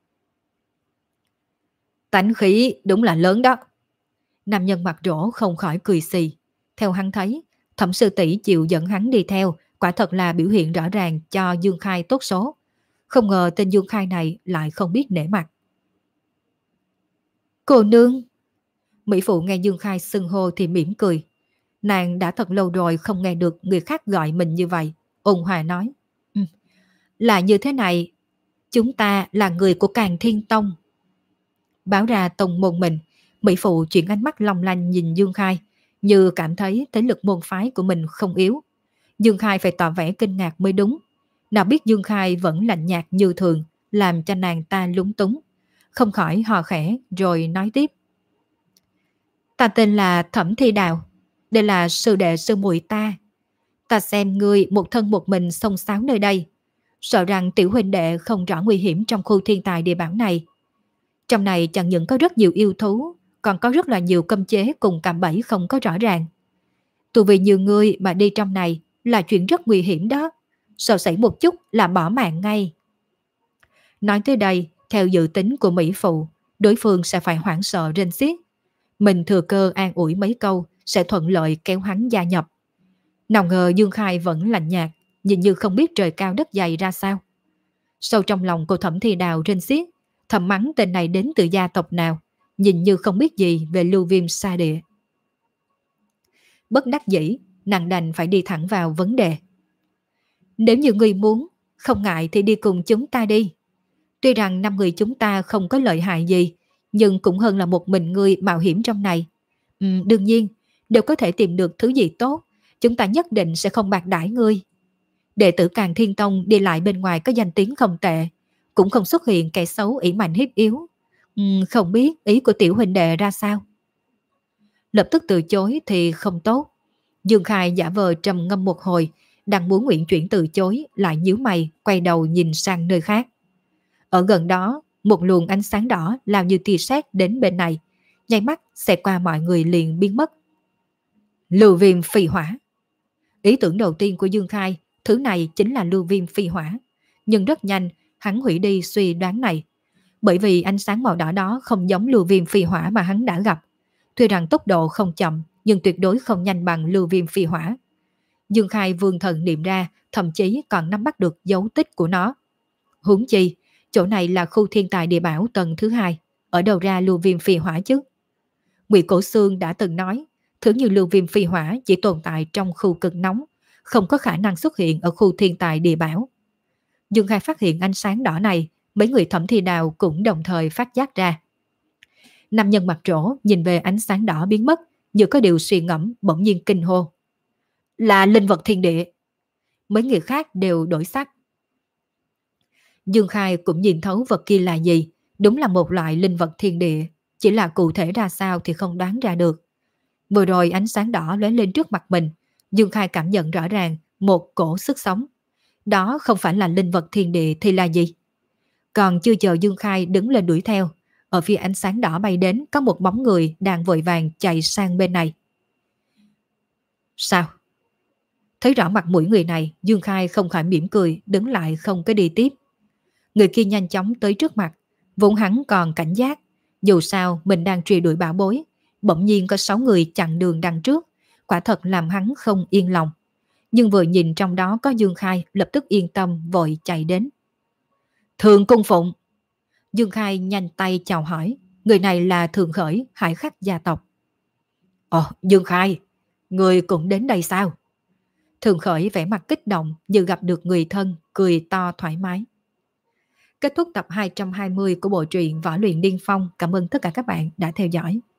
Tánh khí đúng là lớn đó. Nam nhân mặt rỗ không khỏi cười xì. Theo hắn thấy, Thẩm sư tỷ chịu dẫn hắn đi theo, quả thật là biểu hiện rõ ràng cho Dương Khai tốt số. Không ngờ tên Dương Khai này lại không biết nể mặt. Cô nương! Mỹ Phụ nghe Dương Khai xưng hô thì mỉm cười. Nàng đã thật lâu rồi không nghe được người khác gọi mình như vậy. Ôn hòa nói. Ừ, là như thế này, chúng ta là người của Càn Thiên Tông. Báo ra tông môn mình, Mỹ Phụ chuyển ánh mắt long lanh nhìn Dương Khai, như cảm thấy thế lực môn phái của mình không yếu. Dương Khai phải tỏ vẻ kinh ngạc mới đúng. Nào biết Dương Khai vẫn lạnh nhạt như thường, làm cho nàng ta lúng túng. Không khỏi hò khẽ rồi nói tiếp. Ta tên là Thẩm Thi Đào, đây là sư đệ sư muội ta. Ta xem ngươi một thân một mình xông xáo nơi đây, sợ rằng tiểu huynh đệ không rõ nguy hiểm trong khu thiên tài địa bảo này. Trong này chẳng những có rất nhiều yêu thú, còn có rất là nhiều cấm chế cùng cạm bẫy không có rõ ràng. Tù vì nhiều người mà đi trong này là chuyện rất nguy hiểm đó, sợ xảy một chút là bỏ mạng ngay. Nói tới đây, theo dự tính của Mỹ Phụ, đối phương sẽ phải hoảng sợ rên xiết. Mình thừa cơ an ủi mấy câu sẽ thuận lợi kéo hắn gia nhập. Nào ngờ Dương Khai vẫn lạnh nhạt, nhìn như không biết trời cao đất dày ra sao. Sâu trong lòng cô Thẩm Thi Đào rên xiết, thầm mắng tên này đến từ gia tộc nào, nhìn như không biết gì về Lưu Viêm xa địa. Bất đắc dĩ, nàng đành phải đi thẳng vào vấn đề. Nếu như ngươi muốn, không ngại thì đi cùng chúng ta đi. Tuy rằng năm người chúng ta không có lợi hại gì, nhưng cũng hơn là một mình ngươi mạo hiểm trong này. Ừ, đương nhiên, đều có thể tìm được thứ gì tốt, chúng ta nhất định sẽ không bạc đãi ngươi. Đệ tử Càn Thiên Tông đi lại bên ngoài có danh tiếng không tệ, cũng không xuất hiện kẻ xấu ỷ mạnh hiếp yếu. Ừ, không biết ý của tiểu huynh đệ ra sao? Lập tức từ chối thì không tốt. Dương Khai giả vờ trầm ngâm một hồi, đang muốn nguyện chuyển từ chối, lại nhíu mày, quay đầu nhìn sang nơi khác. Ở gần đó, một luồng ánh sáng đỏ lao như tia sét đến bên này, nháy mắt xẹt qua mọi người liền biến mất. Lưu Viêm phi hỏa. Ý tưởng đầu tiên của Dương Khai, thứ này chính là lưu viêm phi hỏa, nhưng rất nhanh hắn hủy đi suy đoán này, bởi vì ánh sáng màu đỏ đó không giống lưu viêm phi hỏa mà hắn đã gặp. Tuy rằng tốc độ không chậm, nhưng tuyệt đối không nhanh bằng lưu viêm phi hỏa. Dương Khai vương thần niệm ra, thậm chí còn nắm bắt được dấu tích của nó. Huống chi, chỗ này là khu thiên tài địa bảo tầng thứ hai, ở đâu ra lưu viêm phi hỏa chứ? Ngụy Cổ Xương đã từng nói, thứ như lưu viêm phi hỏa chỉ tồn tại trong khu cực nóng, không có khả năng xuất hiện ở khu thiên tài địa bảo. Dương Khai phát hiện ánh sáng đỏ này, mấy người Thẩm Thi Đào cũng đồng thời phát giác ra. Nam nhân mặt trổ nhìn về ánh sáng đỏ biến mất, như có điều suy ngẫm, bỗng nhiên kinh hô. Là linh vật thiên địa. Mấy người khác đều đổi sắc. Dương Khai cũng nhìn thấu vật kia là gì, đúng là một loại linh vật thiên địa, chỉ là cụ thể ra sao thì không đoán ra được. Vừa rồi ánh sáng đỏ lóe lên trước mặt mình, Dương Khai cảm nhận rõ ràng một cổ sức sống. Đó không phải là linh vật thiên địa thì là gì? Còn chưa chờ Dương Khai đứng lên đuổi theo, ở phía ánh sáng đỏ bay đến có một bóng người đang vội vàng chạy sang bên này. Sao? Thấy rõ mặt mũi người này, Dương Khai không khỏi mỉm cười, đứng lại không có đi tiếp. Người kia nhanh chóng tới trước mặt, vốn hắn còn cảnh giác, dù sao mình đang truy đuổi bảo bối, bỗng nhiên có sáu người chặn đường đằng trước, quả thật làm hắn không yên lòng. Nhưng vừa nhìn trong đó có Dương Khai, lập tức yên tâm vội chạy đến. Thường cung phụng. Dương Khai nhanh tay chào hỏi, người này là Thường Khởi, Hải Khắc gia tộc. Ồ, Dương Khai, người cũng đến đây sao? Thường Khởi vẻ mặt kích động như gặp được người thân, cười to thoải mái. Kết thúc tập hai trăm hai mươi của bộ truyện Võ Luyện Điên Phong. Cảm ơn tất cả các bạn đã theo dõi.